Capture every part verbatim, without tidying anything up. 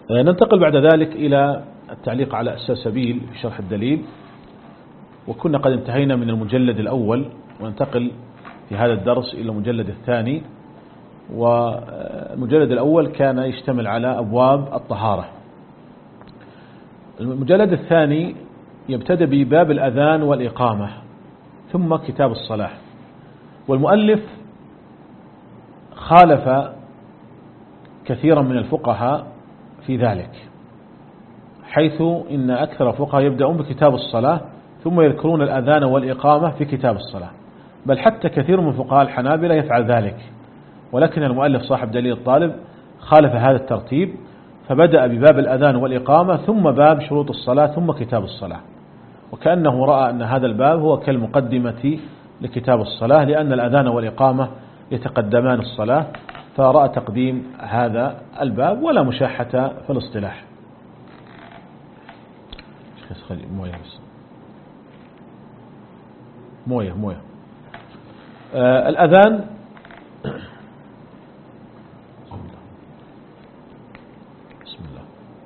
ننتقل بعد ذلك إلى التعليق على السلسبيل في شرح الدليل، وكنا قد انتهينا من المجلد الأول، وننتقل في هذا الدرس إلى المجلد الثاني. والمجلد الأول كان يشتمل على أبواب الطهارة. المجلد الثاني يبتدأ بباب الأذان والإقامة ثم كتاب الصلاة. والمؤلف خالف كثيرا من الفقهاء في ذلك، حيث إن أكثر الفقهاء يبدأون بكتاب الصلاة ثم يذكرون الأذان والإقامة في كتاب الصلاة، بل حتى كثير من فقهاء الحنابلة يفعل ذلك، ولكن المؤلف صاحب دليل الطالب خالف هذا الترتيب، فبدأ بباب الأذان والإقامة ثم باب شروط الصلاة ثم كتاب الصلاة، وكأنه رأى أن هذا الباب هو كالمقدمة لكتاب الصلاة، لأن الأذان والإقامة يتقدمان الصلاة، فرأى تقديم هذا الباب، ولا مشاحة في الاصطلاح. مويه مويه مويه آه الأذان بسم الله.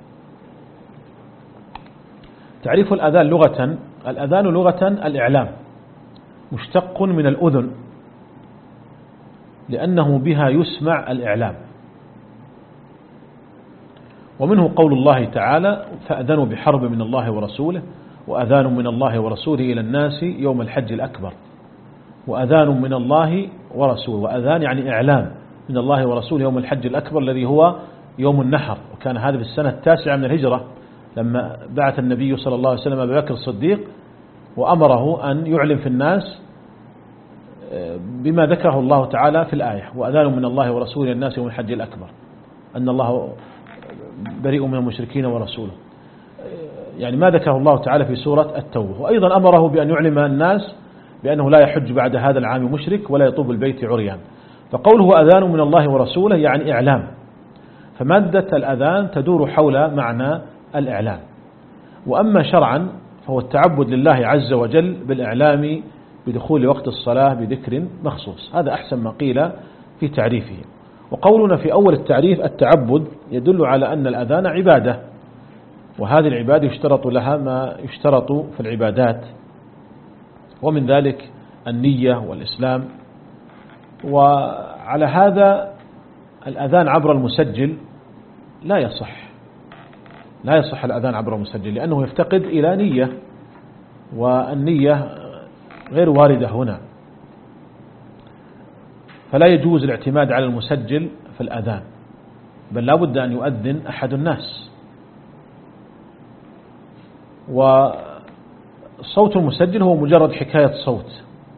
تعريف الأذان لغة: الأذان لغة الإعلام، مشتق من الأذن، لأنه بها يسمع الإعلام. ومنه قول الله تعالى: فأذنوا بحرب من الله ورسوله، وأذان من الله ورسوله إلى الناس يوم الحج الأكبر. وأذان من الله ورسوله، وأذان يعني إعلام من الله ورسوله يوم الحج الأكبر الذي هو يوم النحر، وكان هذا في السنة التاسعة من الهجرة، لما بعث النبي صلى الله عليه وسلم أبي بكر الصديق وأمره أن يعلم في الناس بما ذكره الله تعالى في الآية: وأذان من الله ورسوله إلى الناس يوم الحج الأكبر، أن الله بريء من المشركين ورسوله، يعني ما ذكره الله تعالى في سورة التوبة. وأيضا أمره بأن يعلم الناس بأنه لا يحج بعد هذا العام مشرك ولا يطوف البيت عريان. فقوله أذان من الله ورسوله يعني إعلام، فمادة الأذان تدور حول معنى الإعلام. وأما شرعا فهو التعبد لله عز وجل بالإعلام بدخول وقت الصلاة بذكر مخصوص. هذا أحسن ما قيل في تعريفه. وقولنا في أول التعريف التعبد يدل على أن الأذان عبادة، وهذه العبادة يشترط لها ما يشترط في العبادات، ومن ذلك النية والإسلام. وعلى هذا الأذان عبر المسجل لا يصح، لا يصح الأذان عبر المسجل، لأنه يفتقد إلى نية، والنية غير واردة هنا، فلا يجوز الاعتماد على المسجل في الأذان، بل لا بد أن يؤذن أحد الناس. والصوت المسجل هو مجرد حكاية صوت،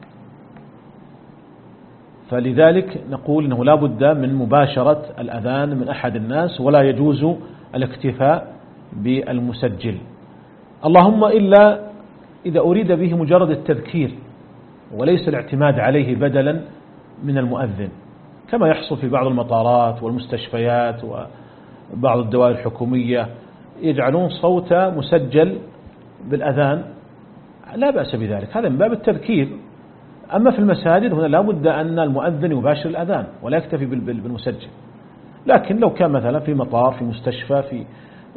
فلذلك نقول أنه لا بد من مباشرة الأذان من أحد الناس، ولا يجوز الاكتفاء بالمسجل، اللهم إلا إذا أريد به مجرد التذكير وليس الاعتماد عليه بدلا من المؤذن، كما يحصل في بعض المطارات والمستشفيات وبعض الدوائر الحكومية، يجعلون صوت مسجل بالأذان، لا بأس بذلك، هذا من باب التذكير. أما في المساجد هنا لا بد أن المؤذن يباشر الأذان ولا يكتفي بالمسجل. لكن لو كان مثلا في مطار، في مستشفى، في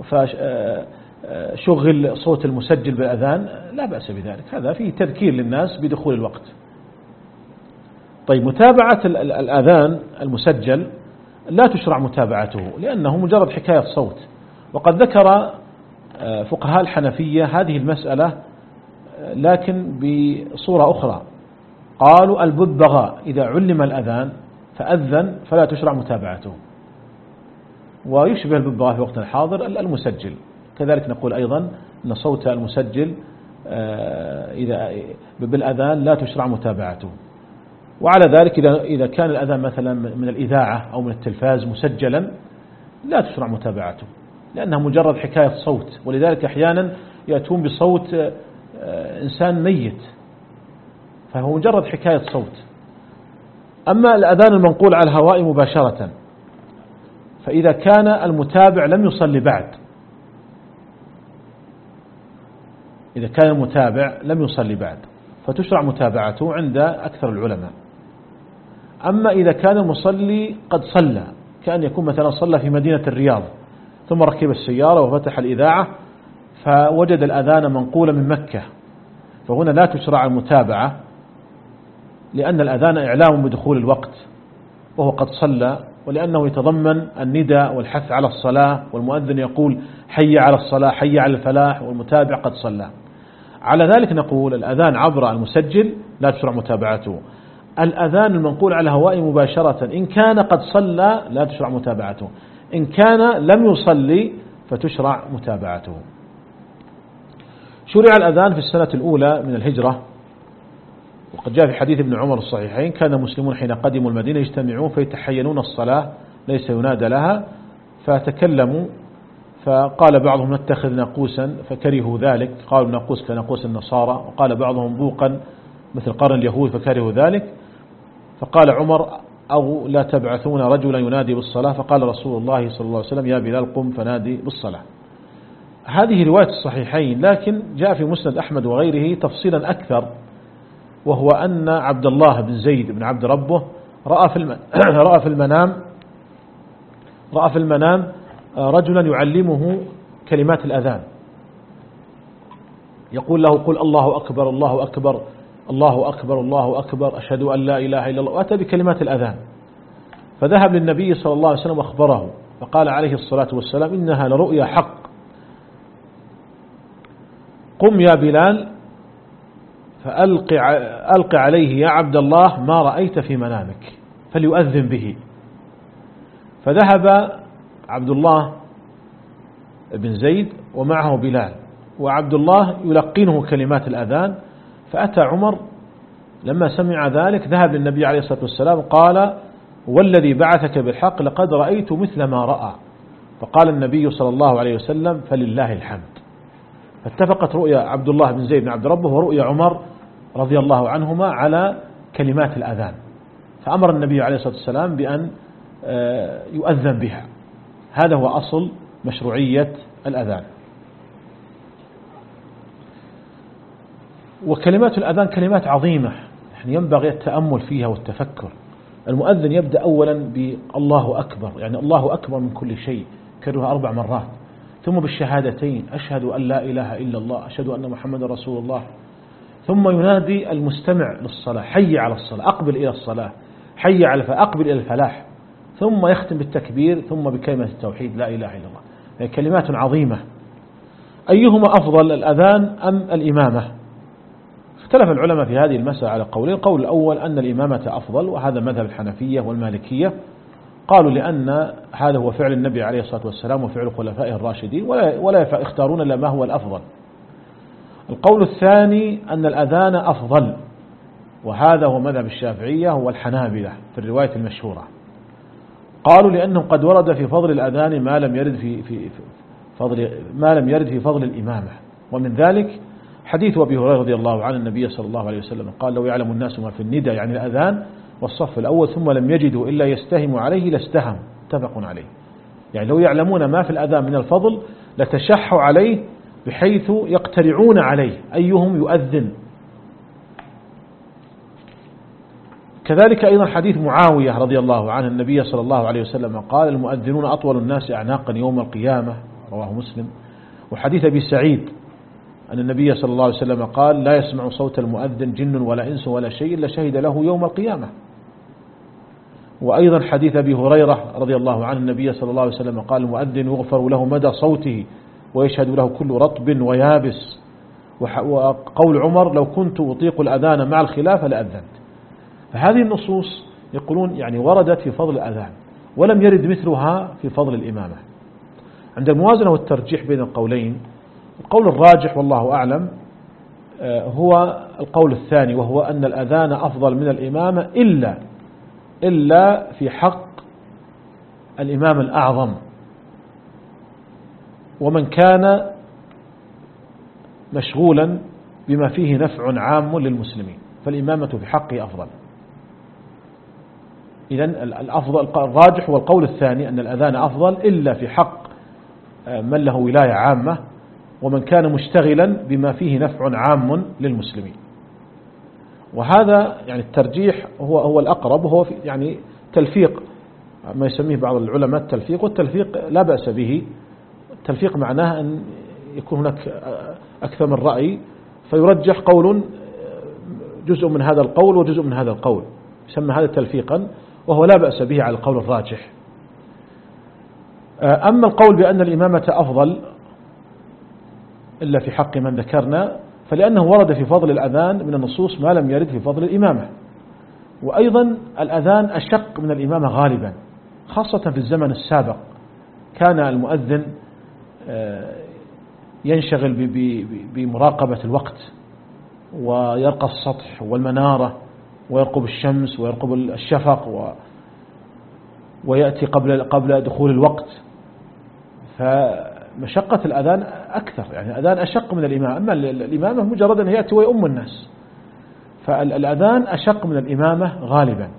شغل صوت المسجل بالأذان لا بأس بذلك، هذا فيه تذكير للناس بدخول الوقت. طيب، متابعة الأذان المسجل لا تشرع متابعته، لأنه مجرد حكاية صوت. وقد ذكر فقهاء الحنفية هذه المسألة لكن بصورة أخرى، قالوا الببغاء إذا علم الأذان فأذن فلا تشرع متابعته، ويشبه الببغاء في وقت الحاضر المسجل. كذلك نقول أيضا أن صوت المسجل إذا بالأذان لا تشرع متابعته. وعلى ذلك إذا إذا كان الأذان مثلا من الإذاعة أو من التلفاز مسجلا لا تشرع متابعته، لأنها مجرد حكاية صوت، ولذلك أحيانا يأتون بصوت إنسان ميت، فهو مجرد حكاية صوت. أما الأذان المنقول على الهواء مباشرة، فإذا كان المتابع لم يصلي بعد، إذا كان المتابع لم يصلي بعد فتشرع متابعته عند أكثر العلماء. أما إذا كان المصلي قد صلى، كأن يكون مثلا صلى في مدينة الرياض ثم ركب السيارة وفتح الإذاعة فوجد الأذان منقولا من مكة، فهنا لا تشرع المتابعة، لأن الأذان إعلام بدخول الوقت وهو قد صلى، ولأنه يتضمن النداء والحث على الصلاة، والمؤذن يقول حي على الصلاة حي على الفلاح، والمتابع قد صلى. على ذلك نقول الأذان عبر المسجل لا تشرع متابعته. الأذان المنقول على الهواء مباشرة إن كان قد صلى لا تشرع متابعته، إن كان لم يصلي فتشرع متابعته. شرع الأذان في السنة الأولى من الهجرة، وقد جاء في حديث ابن عمر الصحيحين: كان المسلمون حين قدموا المدينة يجتمعون فيتحينون الصلاة ليس ينادى لها، فتكلموا فقال بعضهم نتخذ ناقوسا فكرهوا ذلك، قالوا ناقوس كناقوس النصارى، وقال بعضهم بوقا مثل قرن اليهود فكرهوا ذلك، فقال عمر: أو لا تبعثون رجلا ينادي بالصلاة؟ فقال رسول الله صلى الله عليه وسلم: يا بلال قم فنادي بالصلاة. هذه رواية الصحيحين، لكن جاء في مسند أحمد وغيره تفصيلا أكثر، وهو أن عبد الله بن زيد بن عبد ربه رأى في رأى في المنام رأى في المنام رجلا يعلمه كلمات الأذان، يقول له: قل الله أكبر الله أكبر الله أكبر الله أكبر أشهد أن لا إله إلا الله، وأتى بكلمات الأذان. فذهب للنبي صلى الله عليه وسلم وأخبره، فقال عليه الصلاة والسلام: إنها لرؤيا حق، قم يا بلال فألق ألق عليه يا عبد الله ما رأيت في منامك فليؤذن به. فذهب عبد الله بن زيد ومعه بلال، وعبد الله يلقنه كلمات الأذان. فأتى عمر لما سمع ذلك ذهب للنبي عليه الصلاة والسلام قال: والذي بعثك بالحق لقد رأيت مثل ما رأى. فقال النبي صلى الله عليه وسلم: فلله الحمد. فاتفقت رؤيا عبد الله بن زيد بن عبد ربه ورؤيا عمر رضي الله عنهما على كلمات الأذان، فأمر النبي عليه الصلاة والسلام بأن يؤذن بها. هذا هو أصل مشروعية الأذان. وكلمات الأذان كلمات عظيمة، يعني ينبغي التأمل فيها والتفكر. المؤذن يبدأ أولا بالله أكبر، يعني الله أكبر من كل شيء، كررها أربع مرات، ثم بالشهادتين: أشهد أن لا إله إلا الله أشهد أن محمد رسول الله. ثم ينادي المستمع للصلاة: حي على الصلاة، أقبل إلى الصلاة، حي على فأقبل إلى الفلاح. ثم يختم بالتكبير، ثم بكلمة التوحيد لا إله إلا الله. يعني كلمات عظيمة. أيهما أفضل، الأذان أم الإمامة؟ اختلف العلماء في هذه المسألة على قولين. القول الأول أن الإمامة أفضل، وهذا مذهب الحنفية والمالكية، قالوا لأن هذا هو فعل النبي عليه الصلاة والسلام وفعل خلفائه الراشدين، ولا, ولا يختارون إلا ما هو الأفضل. القول الثاني أن الأذان أفضل، وهذا هو مذهب الشافعية والحنابلة في الرواية المشهورة. قالوا لأنه قد ورد في فضل الأذان ما لم يرد في, في فضل ما لم يرد في فضل الإمامة، ومن ذلك حديث أبي هريرة رضي الله عنه النبي صلى الله عليه وسلم قال: لو يعلم الناس ما في الندى، يعني الأذان والصف الأول، ثم لم يجدوا إلا يستهموا عليه لاستهم. متفق عليه. يعني لو يعلمون ما في الأذان من الفضل لتشحوا عليه بحيث يقترعون عليه أيهم يؤذن. كذلك أيضا حديث معاوية رضي الله عنه النبي صلى الله عليه وسلم قال: المؤذنون أطول الناس أعناقا يوم القيامة، رواه مسلم. وحديث أبي سعيد أن النبي صلى الله عليه وسلم قال: لا يسمع صوت المؤذن جن ولا إنس ولا شيء إلا شهد له يوم القيامة. وأيضا حديث أبي هريرة رضي الله عنه النبي صلى الله عليه وسلم قال: المؤذن يغفر له مدى صوته ويشهد له كل رطب ويابس. وقول عمر: لو كنت أطيق الأذان مع الخلافة لأذنت. فهذه النصوص يقولون يعني وردت في فضل الأذان، ولم يرد مثلها في فضل الإمامة. عند الموازنة والترجيح بين القولين، القول الراجح والله أعلم هو القول الثاني، وهو أن الأذان أفضل من الإمامة إلا إلا في حق الإمام الأعظم ومن كان مشغولا بما فيه نفع عام للمسلمين، فالإمامة في حقه أفضل. إذن الأفضل الراجح هو القول الثاني أن الأذان أفضل إلا في حق من له ولاية عامة ومن كان مشتغلا بما فيه نفع عام للمسلمين. وهذا يعني الترجيح هو هو الأقرب، وهو يعني تلفيق ما يسميه بعض العلماء التلفيق، والتلفيق لا بأس به التلفيق معناه أن يكون هناك أكثر من رأي فيرجح قول جزء من هذا القول وجزء من هذا القول، يسمى هذا تلفيقا، وهو لا بأس به على القول الراجح. أما القول بأن الإمامة أفضل إلا في حق من ذكرنا فلأنه ورد في فضل الأذان من النصوص ما لم يرد في فضل الإمامة. وأيضا الأذان أشق من الإمامة غالبا، خاصة في الزمن السابق كان المؤذن ينشغل بمراقبة الوقت ويرقى السطح والمنارة ويرقب الشمس ويرقب الشفق و ويأتي قبل قبل دخول الوقت، فمشقة الأذان أكثر، يعني الأذان أشق من الإمامة. أما الإمامة مجرد أن يأتي ويؤم الناس، فالأذان أشق من الإمامة غالبا.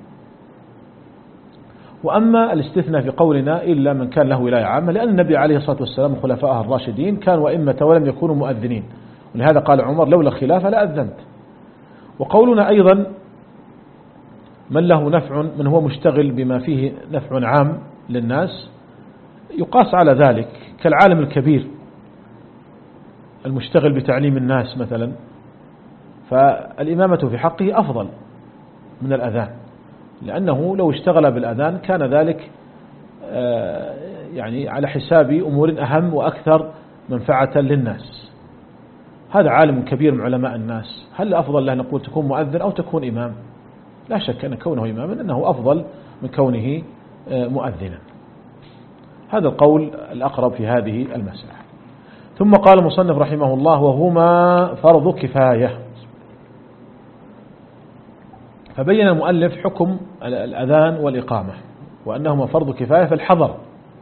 وأما الاستثناء في قولنا إلا من كان له ولاية عامة، لأن النبي عليه الصلاة والسلام وخلفائه الراشدين كانوا أئمة ولم يكونوا مؤذنين، ولهذا قال عمر لولا الخلافة لأذنت. وقولنا أيضا من له نفع من هو مشتغل بما فيه نفع عام للناس يقاس على ذلك، كالعالم الكبير المشتغل بتعليم الناس مثلا، فالإمامة في حقه أفضل من الأذان، لأنه لو اشتغل بالأذان كان ذلك يعني على حساب أمور أهم وأكثر منفعة للناس. هذا عالم كبير من علماء الناس، هل أفضل له نقول تكون مؤذن أو تكون إمام؟ لا شك أن كونه إماما أنه أفضل من كونه مؤذنا. هذا القول الأقرب في هذه المسألة. ثم قال المصنف رحمه الله وهما فرض كفاية. فبين المؤلف حكم الأذان والإقامة وأنهما فرض كفاية في الحضر،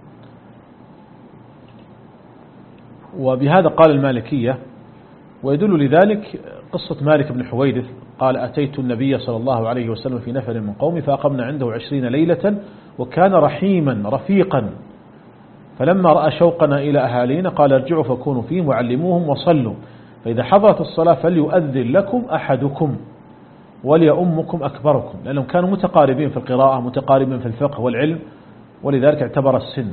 وبهذا قال المالكية، ويدل لذلك قصة مالك بن حويرث قال أتيت النبي صلى الله عليه وسلم في نفر من قومي فأقمنا عنده عشرين ليلة وكان رحيما رفيقا، فلما رأى شوقنا إلى أهالينا قال ارجعوا فكونوا فيهم وعلموهم وصلوا، فإذا حضرت الصلاة فليؤذن لكم أحدكم وليؤمكم أكبركم، لأنهم كانوا متقاربين في القراءة متقاربين في الفقه والعلم، ولذلك اعتبر السن.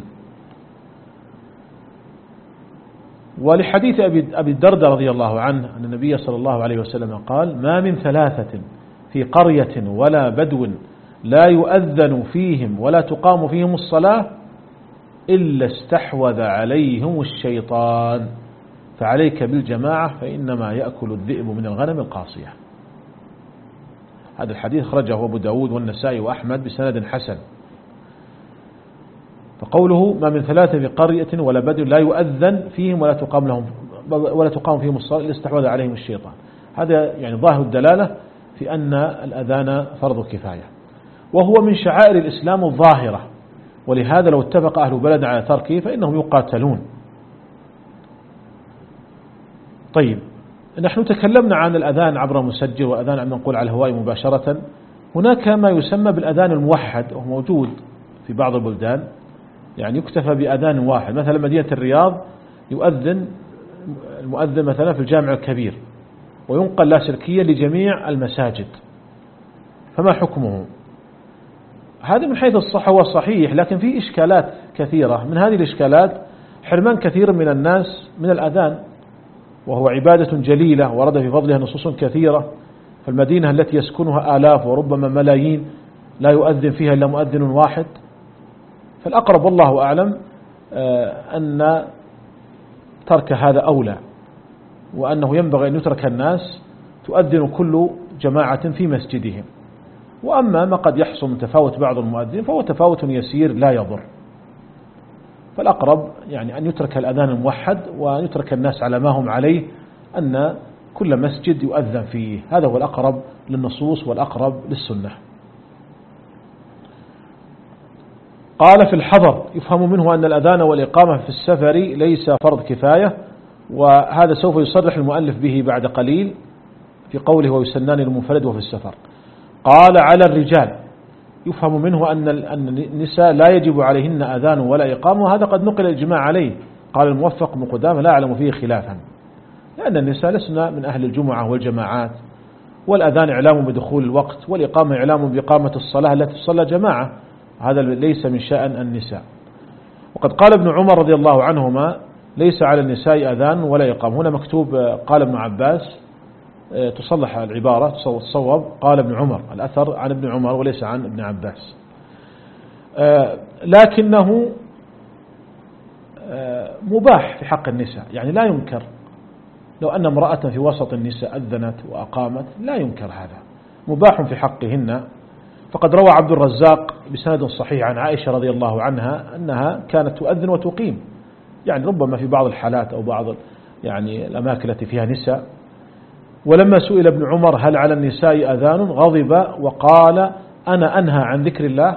ولحديث أبي الدرداء رضي الله عنه أن النبي صلى الله عليه وسلم قال ما من ثلاثة في قرية ولا بدو لا يؤذن فيهم ولا تقام فيهم الصلاة إلا استحوذ عليهم الشيطان، فعليك بالجماعة فإنما يأكل الذئب من الغنم القاصية. هذا الحديث خرجه أبو داود والنسائي وأحمد بسند حسن. فقوله ما من ثلاثة في قرية ولا بدو لا يؤذن فيهم ولا تقام لهم ولا تقام فيهم الصلاة إلا استحوذ عليهم الشيطان، هذا يعني ظاهر الدلالة في أن الأذان فرض كفاية، وهو من شعائر الإسلام الظاهرة، ولهذا لو اتفق أهل بلد على تركه فإنهم يقاتلون. طيب، نحن تكلمنا عن الأذان عبر مسجل وأذان عم نقول على الهواء مباشرة. هناك ما يسمى بالأذان الموحد وهو موجود في بعض البلدان، يعني يكتفى بأذان واحد، مثلا مدينة الرياض يؤذن المؤذن مثلا في الجامع الكبير وينقل لاسلكيا لجميع المساجد، فما حكمه؟ هذا من حيث الصحة والصحيح، لكن في إشكالات كثيرة. من هذه الإشكالات حرمان كثير من الناس من الأذان، وهو عبادة جليلة ورد في فضلها نصوص كثيرة، فالمدينة التي يسكنها آلاف وربما ملايين لا يؤذن فيها إلا مؤذن واحد. فالأقرب والله أعلم أن ترك هذا أولى، وأنه ينبغي أن يترك الناس تؤذن كل جماعة في مسجدهم. وأما ما قد يحصل من تفاوت بعض المؤذن فهو تفاوت يسير لا يضر، فالأقرب يعني أن يترك الأذان الموحد وأن يترك الناس على ما هم عليه، أن كل مسجد يؤذن فيه، هذا هو الأقرب للنصوص والأقرب للسنة. قال في الحضر يفهم منه أن الأذان والإقامة في السفر ليس فرض كفاية، وهذا سوف يصرح المؤلف به بعد قليل في قوله ويسنان للمنفرد وفي السفر. قال على الرجال يفهم منه أن النساء لا يجب عليهن أذان ولا إقامة، وهذا قد نقل الإجماع عليه. قال الموفق بن قدامة لا أعلم فيه خلافا، لأن النساء لسنا من أهل الجمعة والجماعات، والأذان إعلام بدخول الوقت والإقامة إعلام بإقامة الصلاة التي تصلى جماعة، هذا ليس من شأن النساء. وقد قال ابن عمر رضي الله عنهما ليس على النساء أذان ولا إقامة. هنا مكتوب قال ابن عباس، تصلح العبارة تصوب قال ابن عمر، الأثر عن ابن عمر وليس عن ابن عباس. لكنه مباح في حق النساء، يعني لا ينكر لو أن امرأة في وسط النساء أذنت وأقامت، لا ينكر هذا، مباح في حقهن. فقد روى عبد الرزاق بسند صحيح عن عائشة رضي الله عنها أنها كانت تؤذن وتقيم، يعني ربما في بعض الحالات أو بعض يعني الأماكن التي فيها نساء. ولما سئل ابن عمر هل على النساء أذان غضب وقال أنا أنهى عن ذكر الله.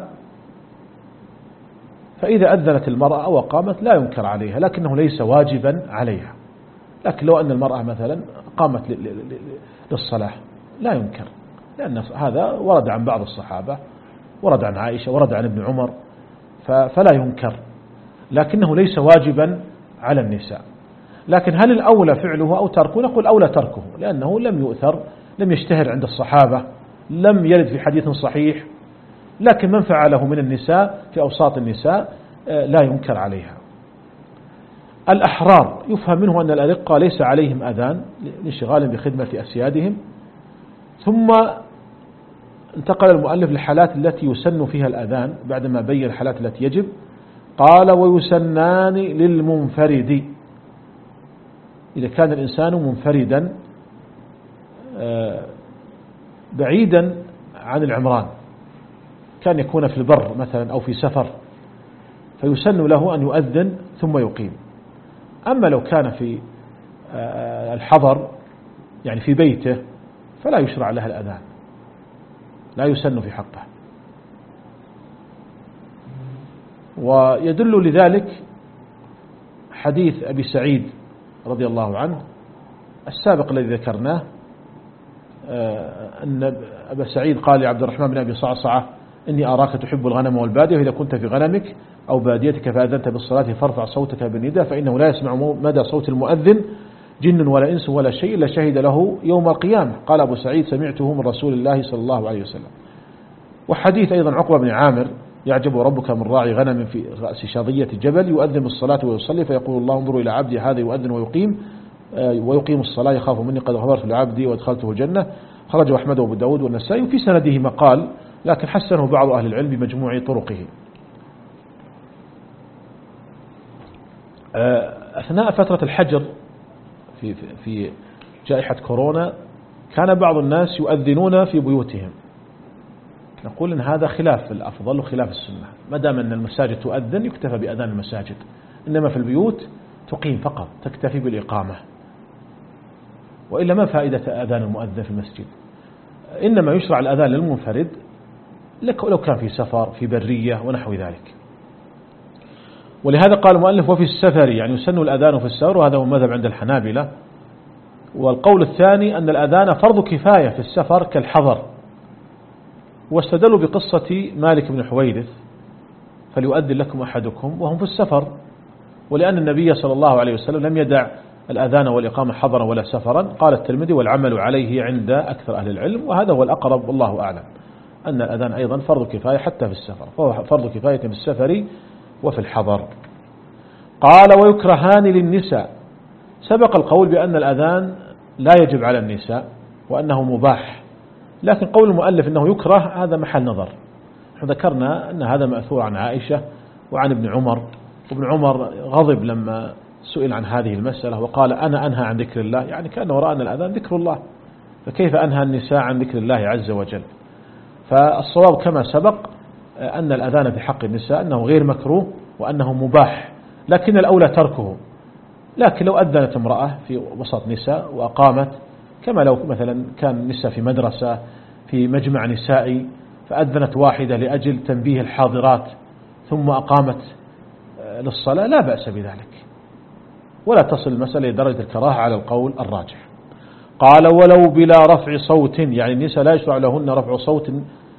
فإذا أذنت المرأة أو قامت لا ينكر عليها، لكنه ليس واجبا عليها. لكن لو أن المرأة مثلا قامت للصلاة لا ينكر، لأن هذا ورد عن بعض الصحابة، ورد عن عائشة، ورد عن ابن عمر، فلا ينكر، لكنه ليس واجبا على النساء. لكن هل الأولى فعله أو تركه؟ نقول أولى تركه، لأنه لم يؤثر، لم يشتهر عند الصحابة، لم يرد في حديث صحيح. لكن من فعله من النساء في أوساط النساء لا ينكر عليها. الأحرار يفهم منه أن الأرقة ليس عليهم أذان لانشغال بخدمة أسيادهم. ثم انتقل المؤلف للحالات التي يسن فيها الأذان بعدما بين الحالات التي يجب. قال ويسنان للمنفرد، إذا كان الإنسان منفردا بعيدا عن العمران، كان يكون في البر مثلا أو في سفر، فيسن له أن يؤذن ثم يقيم. أما لو كان في الحضر يعني في بيته فلا يشرع له الأذان، لا يسن في حقه. ويدل لذلك حديث أبي سعيد رضي الله عنه السابق الذي ذكرناه، أن أبا سعيد قال لعبد الرحمن بن أبي صعصعة إني أراك تحب الغنم والبادية، وإذا كنت في غنمك أو باديتك فأذنت بالصلاة فارفع صوتك بالنداء، فإنه لا يسمع مدى صوت المؤذن جن ولا إنس ولا شيء إلا شهد له يوم القيامة. قال أبو سعيد سمعته من رسول الله صلى الله عليه وسلم. وحديث أيضا عقبة بن عامر يعجب ربك من راعي غنم في رأس شظية جبل يؤذن بالصلاة ويصلي فيقول الله انظروا إلى عبدي هذا يؤذن ويقيم ويقيم الصلاة يخاف مني قد غفرت لعبدي وادخلته الجنة. خرجه أحمد وأبو داود والنسائي، وفي سنده مقال لكن حسنه بعض أهل العلم بمجموع طرقه. أثناء فترة الحجر في في جائحة كورونا كان بعض الناس يؤذنون في بيوتهم. نقول إن هذا خلاف الأفضل وخلاف السنة، ما دام أن المساجد تؤذن يكتفى بأذان المساجد، إنما في البيوت تقيم فقط، تكتفي بالإقامة، وإلا ما فائدة أذان المؤذن في المسجد. إنما يشرع الأذان للمنفرد لو كان في سفر في برية ونحو ذلك. ولهذا قال المؤلف وفي السفر، يعني يسن الأذان في السفر، وهذا هو المذهب عند الحنابلة. والقول الثاني أن الأذان فرض كفاية في السفر كالحضر، واستدلوا بقصة مالك بن حويرث فليؤذن لكم أحدكم وهم في السفر، ولأن النبي صلى الله عليه وسلم لم يدع الأذان والإقامة حضرا ولا سفرا. قال الترمذي والعمل عليه عند أكثر أهل العلم، وهذا هو الأقرب والله أعلم، أن الأذان أيضا فرض كفاية حتى في السفر، فهو فرض كفاية في السفر وفي الحضر. قال ويكرهان للنساء، سبق القول بأن الأذان لا يجب على النساء وأنه مباح، لكن قول المؤلف أنه يكره هذا محل نظر. نحن ذكرنا أن هذا مأثور عن عائشة وعن ابن عمر، وابن عمر غضب لما سئل عن هذه المسألة وقال أنا أنهى عن ذكر الله، يعني كأنه رأى أن الأذان ذكر الله، فكيف أنهى النساء عن ذكر الله عز وجل؟ فالصواب كما سبق أن الأذان في حق النساء أنه غير مكروه وأنه مباح، لكن الأولى تركه. لكن لو أذنت امرأة في وسط نساء وأقامت، كما لو مثلا كان نساء في مدرسة في مجمع نسائي فأذنت واحدة لأجل تنبيه الحاضرات ثم أقامت للصلاة، لا بأس بذلك، ولا تصل المسألة لدرجة الكراهة على القول الراجح. قال ولو بلا رفع صوت، يعني النساء لا يشرع لهن رفع صوت،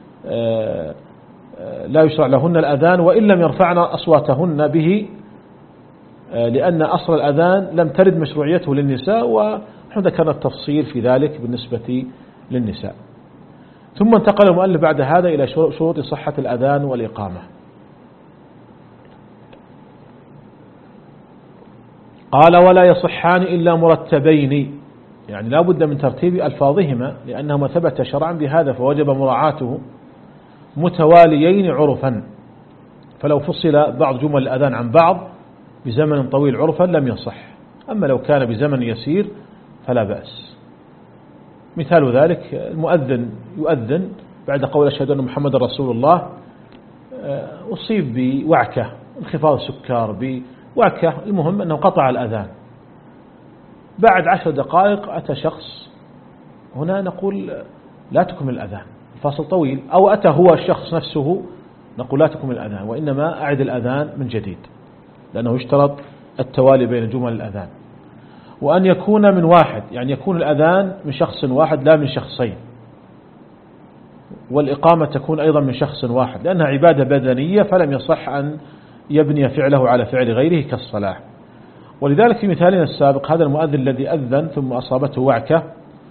لا يشرع لهن الأذان وإن لم يرفعن أصواتهن به، لأن أصل الأذان لم ترد مشروعيته للنساء، ونحن ذكرنا التفصيل في ذلك بالنسبة للنساء. ثم انتقل المؤلف بعد هذا إلى شروط صحة الأذان والإقامة. قال ولا يصحان إلا مرتبين، يعني لا بد من ترتيب ألفاظهما لأنهما ثبت شرعا بهذا فوجب مراعاته متواليين عرفا، فلو فصل بعض جمل الأذان عن بعض بزمن طويل عرفا لم يصح، أما لو كان بزمن يسير فلا بأس. مثال ذلك المؤذن يؤذن بعد قول أشهد أن محمد رسول الله أصيب بوعكة انخفاض السكر بوعكة، المهم أنه قطع الأذان، بعد عشر دقائق أتى شخص، هنا نقول لا تكمل الأذان الفاصل طويل، أو أتى هو الشخص نفسه نقول لا تكمل الأذان وإنما أعد الأذان من جديد، لأنه يشترط التوالي بين جمل الأذان، وأن يكون من واحد، يعني يكون الأذان من شخص واحد لا من شخصين، والإقامة تكون أيضا من شخص واحد لأنها عبادة بدنية فلم يصح أن يبني فعله على فعل غيره كالصلاة. ولذلك في مثالنا السابق هذا المؤذن الذي أذن ثم أصابته وعكة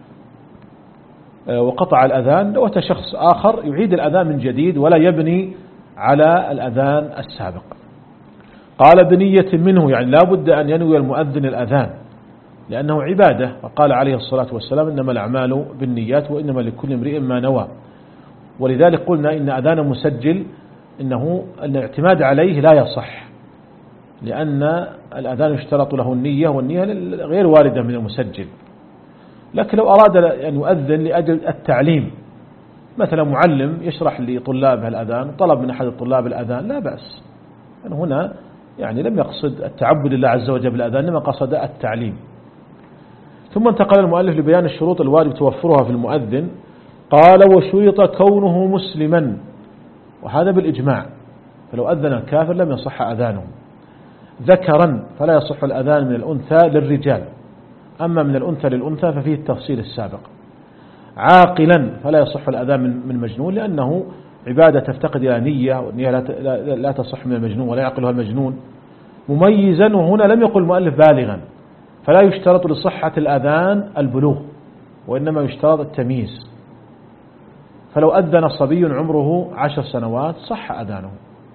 وقطع الأذان، لو أتى شخص آخر يعيد الأذان من جديد ولا يبني على الأذان السابق. قال بنية منه، يعني لا بد أن ينوي المؤذن الأذان لأنه عبادة، وقال عليه الصلاة والسلام إنما الأعمال بالنيات وإنما لكل امرئ ما نوى. ولذلك قلنا إن أذان مسجل إنه الاعتماد عليه لا يصح، لأن الأذان يشترط له النية والنية غير واردة من المسجل. لكن لو أراد أن يؤذن لأجل التعليم، مثلا معلم يشرح لطلابه الأذان طلب من أحد الطلاب الأذان لا بأس، يعني هنا يعني لم يقصد التعبد لله عز وجل بالأذان إنما قصد التعليم. ثم انتقل المؤلف لبيان الشروط الواجب توفرها في المؤذن، قال وشرط كونه مسلما، وهذا بالإجماع، فلو أذن الكافر لم يصح أذانه. ذكرا فلا يصح الأذان من الأنثى للرجال، أما من الأنثى للأنثى ففيه التفصيل السابق. عاقلا فلا يصح الأذان من مجنون لأنه عبادة تفتقد إلى نية، والنية لا تصح من المجنون ولا يعقلها المجنون. مميزا، وهنا لم يقل المؤلف بالغا، فلا يشترط لصحة الأذان البلوغ وإنما يشترط التمييز، فلو أذن صبي عمره عشر سنوات صح أذانه.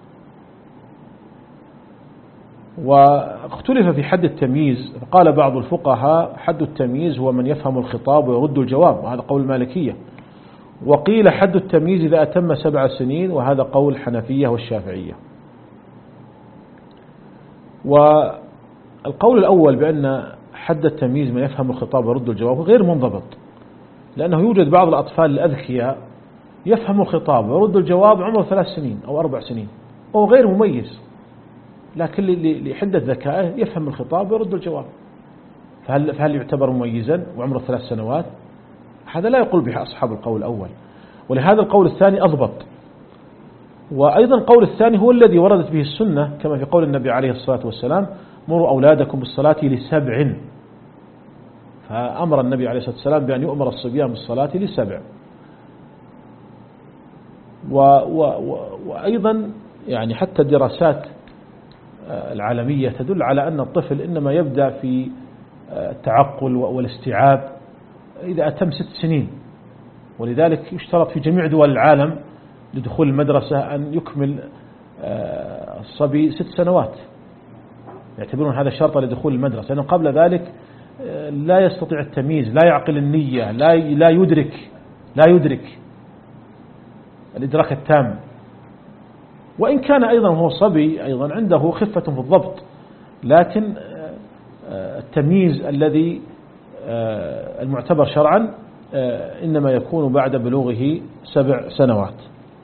واختلف في حد التمييز، فقال بعض الفقهاء حد التمييز هو من يفهم الخطاب ويرد الجواب، وهذا قول المالكية. وقيل حد التمييز إذا أتم سبع سنين، وهذا قول الحنفية والشافعية. والقول الأول بأن حد التمييز من يفهم الخطاب ويرد الجواب غير منضبط، لأنه يوجد بعض الأطفال الأذكياء يفهم الخطاب ويرد الجواب عمره ثلاث سنين أو أربع سنين وهو غير مميز، لكن لحدة ذكائه يفهم الخطاب ويرد الجواب، فهل, فهل يعتبر مميزا وعمره ثلاث سنوات؟ هذا لا يقول به أصحاب القول الأول، ولهذا القول الثاني أضبط. وأيضا القول الثاني هو الذي وردت به السنة، كما في قول النبي عليه الصلاة والسلام مروا أولادكم بالصلاة لسبع، فأمر النبي عليه الصلاة والسلام بأن يؤمر الصبيان بالصلاة لسبع. و و و وأيضا يعني حتى الدراسات العالمية تدل على أن الطفل إنما يبدأ في التعقل والاستيعاب إذا أتم ست سنين، ولذلك يشترط في جميع دول العالم لدخول المدرسة أن يكمل الصبي ست سنوات، يعتبرون هذا شرطا لدخول المدرسة، لأنه قبل ذلك لا يستطيع التمييز، لا يعقل النية، لا لا يدرك لا يدرك الإدراك التام. وإن كان أيضا هو صبي أيضا عنده خفة في الضبط، لكن التمييز الذي المعتبر شرعا إنما يكون بعد بلوغه سبع سنوات.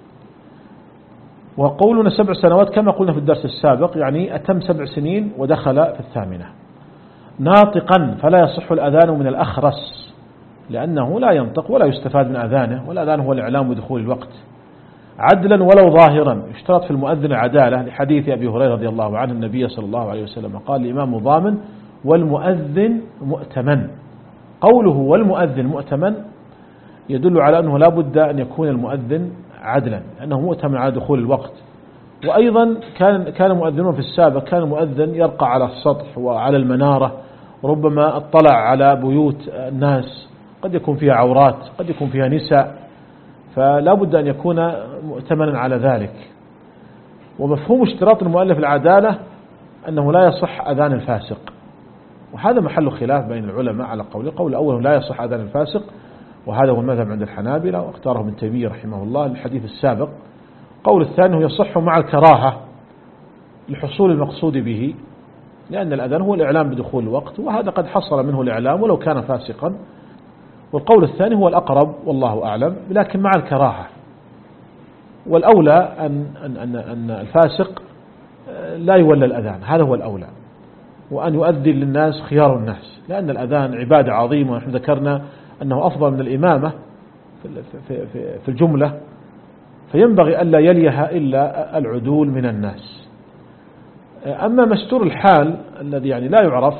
وقولنا سبع سنوات كما قلنا في الدرس السابق يعني أتم سبع سنين ودخل في الثامنة. ناطقا فلا يصح الأذان من الأخرس، لأنه لا ينطق ولا يستفاد من أذانه، والأذان هو الإعلام بدخول الوقت. عدلا ولو ظاهرا، يشترط في المؤذن العدالة، لحديث أبي هريرة رضي الله عنه النبي صلى الله عليه وسلم قال الإمام ضامن والمؤذن مؤتمن. قوله والمؤذن مؤتمن يدل على أنه لا بد أن يكون المؤذن عدلا، لأنه مؤتمن على دخول الوقت. وأيضا كان كان المؤذنون في السابق كان المؤذن يرقى على السطح وعلى المنارة، ربما اطلع على بيوت الناس قد يكون فيها عورات قد يكون فيها نساء، فلا بد أن يكون مؤتمنا على ذلك. ومفهوم اشتراط المؤلف العدالة أنه لا يصح أذان الفاسق، وهذا محل خلاف بين العلماء على قول قول أول لا يصح أذان الفاسق، وهذا هو المذهب عند الحنابلة واختاره ابن تيمية رحمه الله الحديث السابق. قول الثاني يصح مع الكراهة لحصول المقصود به، لأن الأذان هو الإعلام بدخول الوقت، وهذا قد حصل منه الإعلام ولو كان فاسقا. والقول الثاني هو الأقرب والله أعلم، لكن مع الكراهة، والأولى أن, أن, أن, أن الفاسق لا يولى الأذان، هذا هو الأولى، وأن يؤذن للناس خيار الناس، لأن الأذان عبادة عظيمة، ونحن ذكرنا أنه أفضل من الإمامة في, في, في الجملة، فينبغي ألا يليها إلا العدول من الناس. أما مستور الحال الذي يعني لا يعرف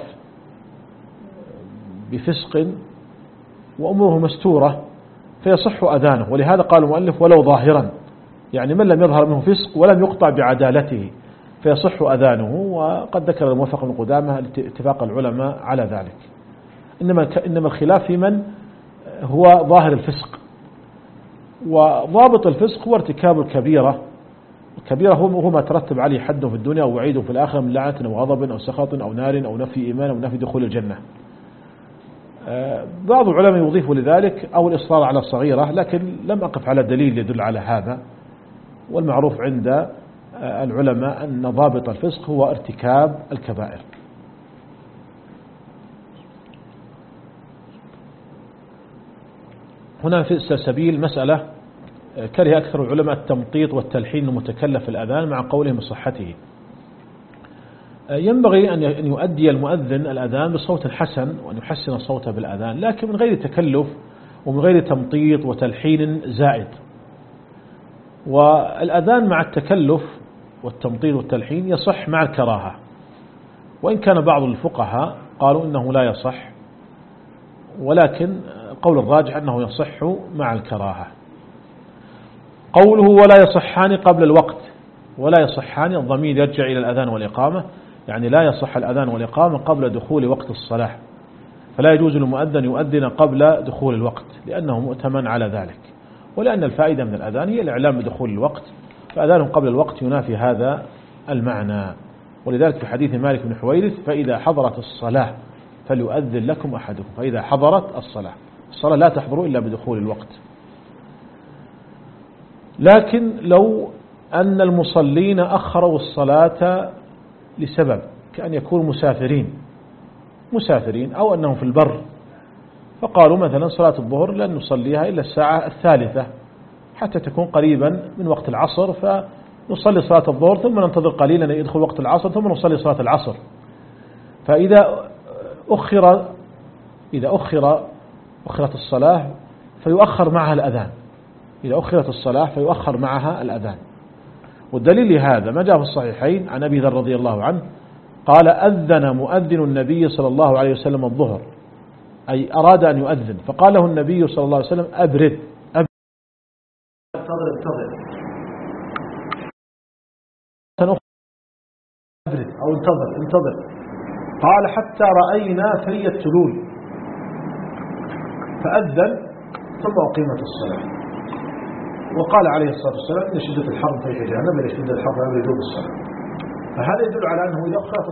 بفسق وأموره مستورة فيصح أذانه، ولهذا قال المؤلف ولو ظاهرا، يعني من لم يظهر منه فسق ولم يقطع بعدالته فيصح أذانه. وقد ذكر الموفق بن قدامة اتفاق العلماء على ذلك. إنما إنما الخلاف في من هو ظاهر الفسق، وضابط الفسق هو ارتكاب الكبيرة. الكبيرة هو ما ترتب عليه حد في الدنيا أو وعيد في الآخرة من لعنة أو غضب أو سخط أو نار أو نفي إيمان أو نفي دخول الجنة. بعض العلماء يضيف لذلك أو الإصرار على الصغيرة، لكن لم أقف على دليل يدل على هذا. والمعروف عند العلماء أن ضابط الفسق هو ارتكاب الكبائر. هنا في سبيل مسألة كره أكثر العلماء التمطيط والتلحين المتكلف في الأذان مع قولهم بصحته. ينبغي أن يؤدي المؤذن الأذان بصوت حسن وأن يحسن صوته بالأذان، لكن من غير تكلف ومن غير تمطيط وتلحين زائد. والأذان مع التكلف والتمطيط والتلحين يصح مع الكراهة، وإن كان بعض الفقهاء قالوا إنه لا يصح، ولكن قول الراجح أنه يصح مع الكراهة. قوله ولا يصحان قبل الوقت، ولا يصحان الضمير يرجع إلى الأذان والإقامة، يعني لا يصح الأذان والإقامة قبل دخول وقت الصلاة، فلا يجوز للمؤذن يؤذن قبل دخول الوقت لأنه مؤتمن على ذلك، ولأن الفائدة من الأذان هي الإعلام بدخول الوقت، فأذان قبل الوقت ينافي هذا المعنى. ولذلك في حديث مالك بن حويرث فإذا حضرت الصلاة فليؤذن لكم أحدكم، فإذا حضرت الصلاة، الصلاة لا تحضر إلا بدخول الوقت. لكن لو أن المصلين أخروا الصلاة لسبب كأن يكونوا مسافرين مسافرين أو أنهم في البر، فقالوا مثلا صلاة الظهر لن نصليها إلا الساعة الثالثة حتى تكون قريبا من وقت العصر، فنصلي صلاة الظهر ثم ننتظر قليلا يدخل وقت العصر ثم نصلي صلاة العصر. فإذا أخر إذا أخر أخرت الصلاة فيؤخر معها الأذان، إذا أخرت الصلاة فيؤخر معها الأذان. والدليل لهذا ما جاء في الصحيحين عن أبي ذر رضي الله عنه قال أذن مؤذن النبي صلى الله عليه وسلم الظهر، أي أراد أن يؤذن، فقال له النبي صلى الله عليه وسلم أبرد أبرد انتظر انتظر أبرد أو انتظر انتظر قال حتى رأينا في التلول، فأذن ثم أقيمت الصلاة. وقال عليه الصلاة والسلام إن شدة الحر في جهنم إلى شدة الحر لا يدوب الصلاة. فهذا يدل على أنه إذا أخرت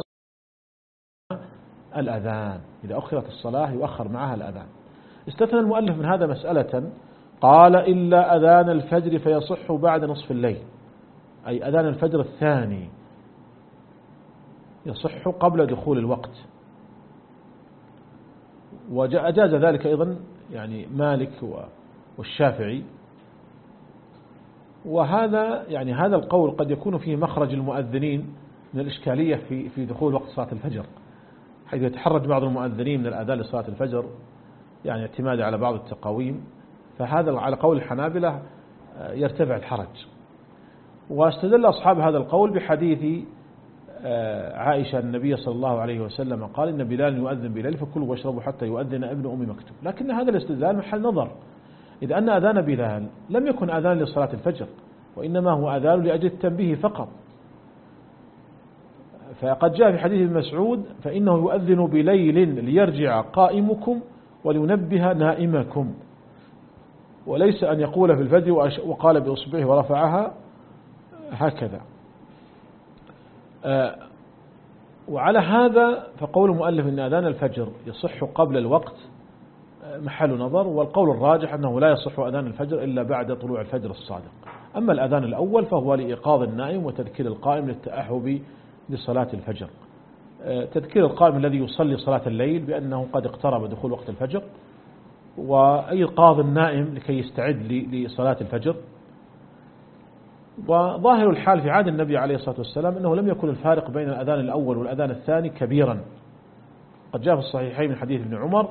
الأذان إذا أخرت الصلاة يؤخر معها الأذان. استثنى المؤلف من هذا مسألة، قال إلا أذان الفجر فيصح بعد نصف الليل، أي أذان الفجر الثاني يصح قبل دخول الوقت. وأجاز ذلك أيضا يعني مالك والشافعي. وهذا يعني هذا القول قد يكون فيه مخرج المؤذنين من الإشكالية في في دخول وقت صلاة الفجر، حيث يتحرج بعض المؤذنين من الأذان لصلاة الفجر يعني اعتمادا على بعض التقاويم، فهذا على قول الحنابلة يرتفع الحرج. واستدل أصحاب هذا القول بحديث عائشة النبي صلى الله عليه وسلم قال إن بلال يؤذن بليل فكلوا واشربوا حتى يؤذن ابن أم مكتوم. لكن هذا الاستدلال محل نظر، إذ أن أذان بلال لم يكن أذان لصلاة الفجر، وإنما هو أذان لأجل التنبيه فقط. فقد جاء في حديث ابن مسعود فإنه يؤذن بليل ليرجع قائمكم ولينبه نائمكم، وليس أن يقول في الفجر وقال بإصبعه ورفعها هكذا. وعلى هذا فقول المؤلف أن أذان الفجر يصح قبل الوقت محل نظر، والقول الراجح أنه لا يصح أذان الفجر إلا بعد طلوع الفجر الصادق. أما الأذان الأول فهو لإيقاظ النائم وتذكير القائم للتأهب لصلاة الفجر، تذكير القائم الذي يصلي صلاة الليل بأنه قد اقترب دخول وقت الفجر، وإيقاظ النائم لكي يستعد لصلاة الفجر. وظاهر الحال في عهد النبي عليه الصلاة والسلام أنه لم يكن الفارق بين الأذان الأول والأذان الثاني كبيرا. قد جاء في الصحيحين من حديث ابن عمر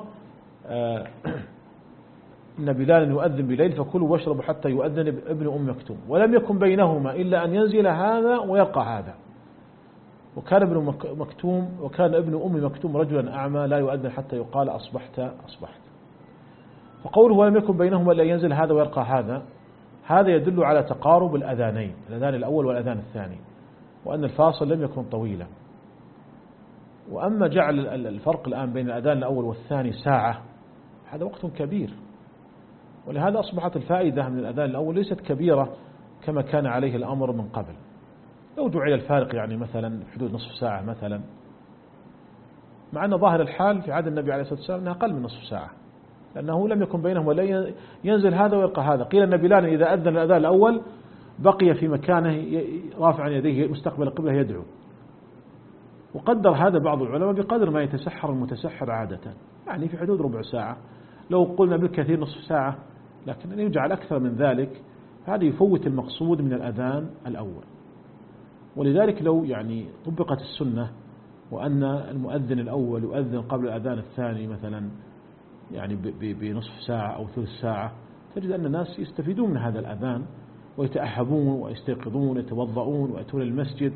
إن بلالا يؤذن بليل فكلوا واشربوا حتى يؤذن ابن أم مكتوم، ولم يكن بينهما إلا أن ينزل هذا ويرقى هذا. وكان ابن مكتوم وكان ابن أم مكتوم رجلا أعمى لا يؤذن حتى يقال أصبحت أصبحت. فقوله ولم يكن بينهما إلا ينزل هذا ويرقى هذا، هذا يدل على تقارب الأذانين، الأذان الأول والأذان الثاني، وأن الفاصل لم يكن طويلا. وأما جعل الفرق الآن بين الأذان الأول والثاني ساعة، هذا وقت كبير، ولهذا أصبحت الفائدة من الأذان الأول ليست كبيرة كما كان عليه الأمر من قبل. لو جعل الفارق يعني مثلا حدود نصف ساعة مثلا، مع أن ظاهر الحال في عهد النبي عليه الصلاة والسلام أنها أقل من نصف ساعة، لأنه لم يكن بينهم ولا ينزل هذا ويلقى هذا. قيل أن بلال إذا أذن الأذان الأول بقي في مكانه رافعا يديه مستقبل القبلة يدعو، وقدر هذا بعض العلماء بقدر ما يتسحر المتسحر عادة، يعني في حدود ربع ساعة، لو قلنا بالكثير نصف ساعة، لكن أن يجعل أكثر من ذلك هذا يفوت المقصود من الأذان الأول. ولذلك لو يعني طبقت السنة وأن المؤذن الأول يؤذن قبل الأذان الثاني مثلا يعني بنصف ساعة أو ثلث ساعة، تجد أن الناس يستفيدون من هذا الأذان ويتأهبون ويستيقظون ويتوضؤون ويأتون المسجد.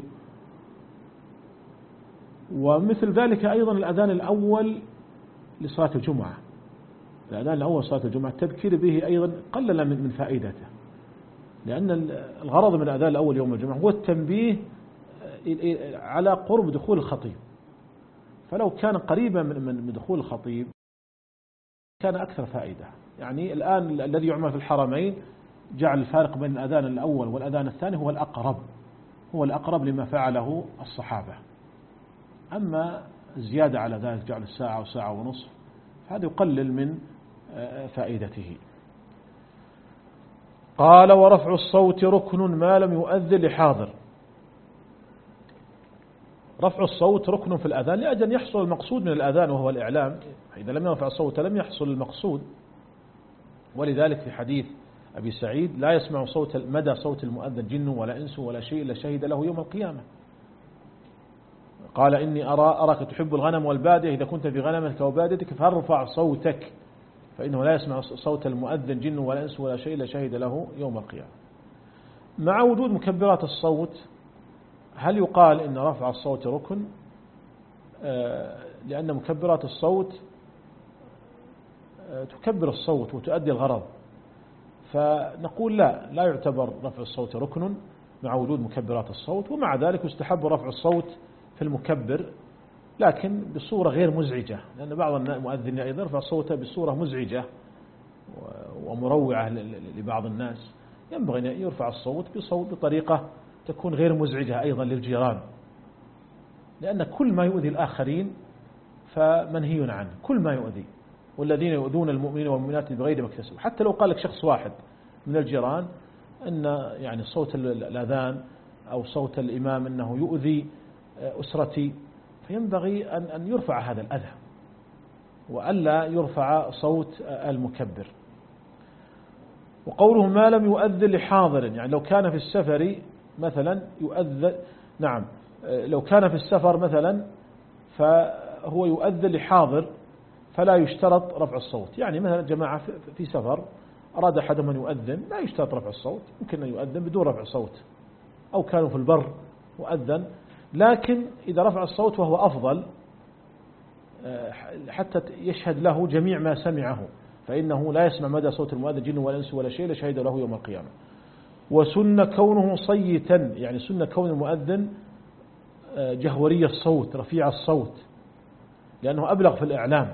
ومثل ذلك أيضا الأذان الأول لصلاة الجمعة، الأذان الأول صلاة الجمعة التذكير به أيضا قلل من فائدته، لأن الغرض من الأذان الأول يوم الجمعة هو التنبيه على قرب دخول الخطيب، فلو كان قريبا من دخول الخطيب كان أكثر فائدة. يعني الآن الذي يعمل في الحرمين جعل الفارق بين الأذان الأول والأذان الثاني هو الأقرب، هو الأقرب لما فعله الصحابة. أما زيادة على ذلك جعل الساعة وساعة ونصف هذا يقلل من فائدته. قال ورفع الصوت ركن ما لم يؤذن لحاضر. رفع الصوت ركن في الأذان لأجل أن يحصل المقصود من الأذان وهو الإعلام، إذا لم يرفع الصوت لم يحصل المقصود. ولذلك في حديث أبي سعيد لا يسمع صوت مدى صوت المؤذن جن ولا إنس ولا شيء إلا شهد له يوم القيامة. قال إني أرى أراك تحب الغنم والبادية، إذا كنت في غنمك وباديتك فارفع صوتك فإنه لا يسمع صوت المؤذن جن ولا إنس ولا شيء إلا شهد له يوم القيامة. مع وجود مكبرات الصوت هل يقال إن رفع الصوت ركن؟ لأن مكبرات الصوت تكبر الصوت وتؤدي الغرض، فنقول لا لا يعتبر رفع الصوت ركن مع وجود مكبرات الصوت. ومع ذلك يستحب رفع الصوت في المكبر لكن بصورة غير مزعجة، لأن بعض المؤذنين أيضا يرفع صوته بصورة مزعجة ومروعة لبعض الناس. ينبغي أن يرفع الصوت بصوت بطريقة تكون غير مزعجة أيضا للجيران، لأن كل ما يؤذي الآخرين فمنهي عنه، كل ما يؤذي، والذين يؤذون المؤمنين والمؤمنات بغير ما اكتسبوا. حتى لو قال لك شخص واحد من الجيران أن يعني صوت الأذان أو صوت الإمام أنه يؤذي أسرتي، فينبغي أن أن يرفع هذا الأذى وألا يرفع صوت المكبر. وقوله ما لم يؤذن لحاضر، يعني لو كان في السفر مثلا يؤذن، نعم لو كان في السفر مثلا فهو يؤذن لحاضر فلا يشترط رفع الصوت. يعني مثلا جماعة في سفر أراد أحدهم أن يؤذن لا يشترط رفع الصوت، يمكن أن يؤذن بدون رفع صوت، أو كانوا في البر وأذن. لكن إذا رفع الصوت وهو أفضل حتى يشهد له جميع ما سمعه، فإنه لا يسمع مدى صوت المؤذن جن ولا إنس ولا شيء لشهد له يوم القيامة. وسن كونه صيتا، يعني سن كون المؤذن جهوري الصوت رفيع الصوت، لأنه أبلغ في الإعلام.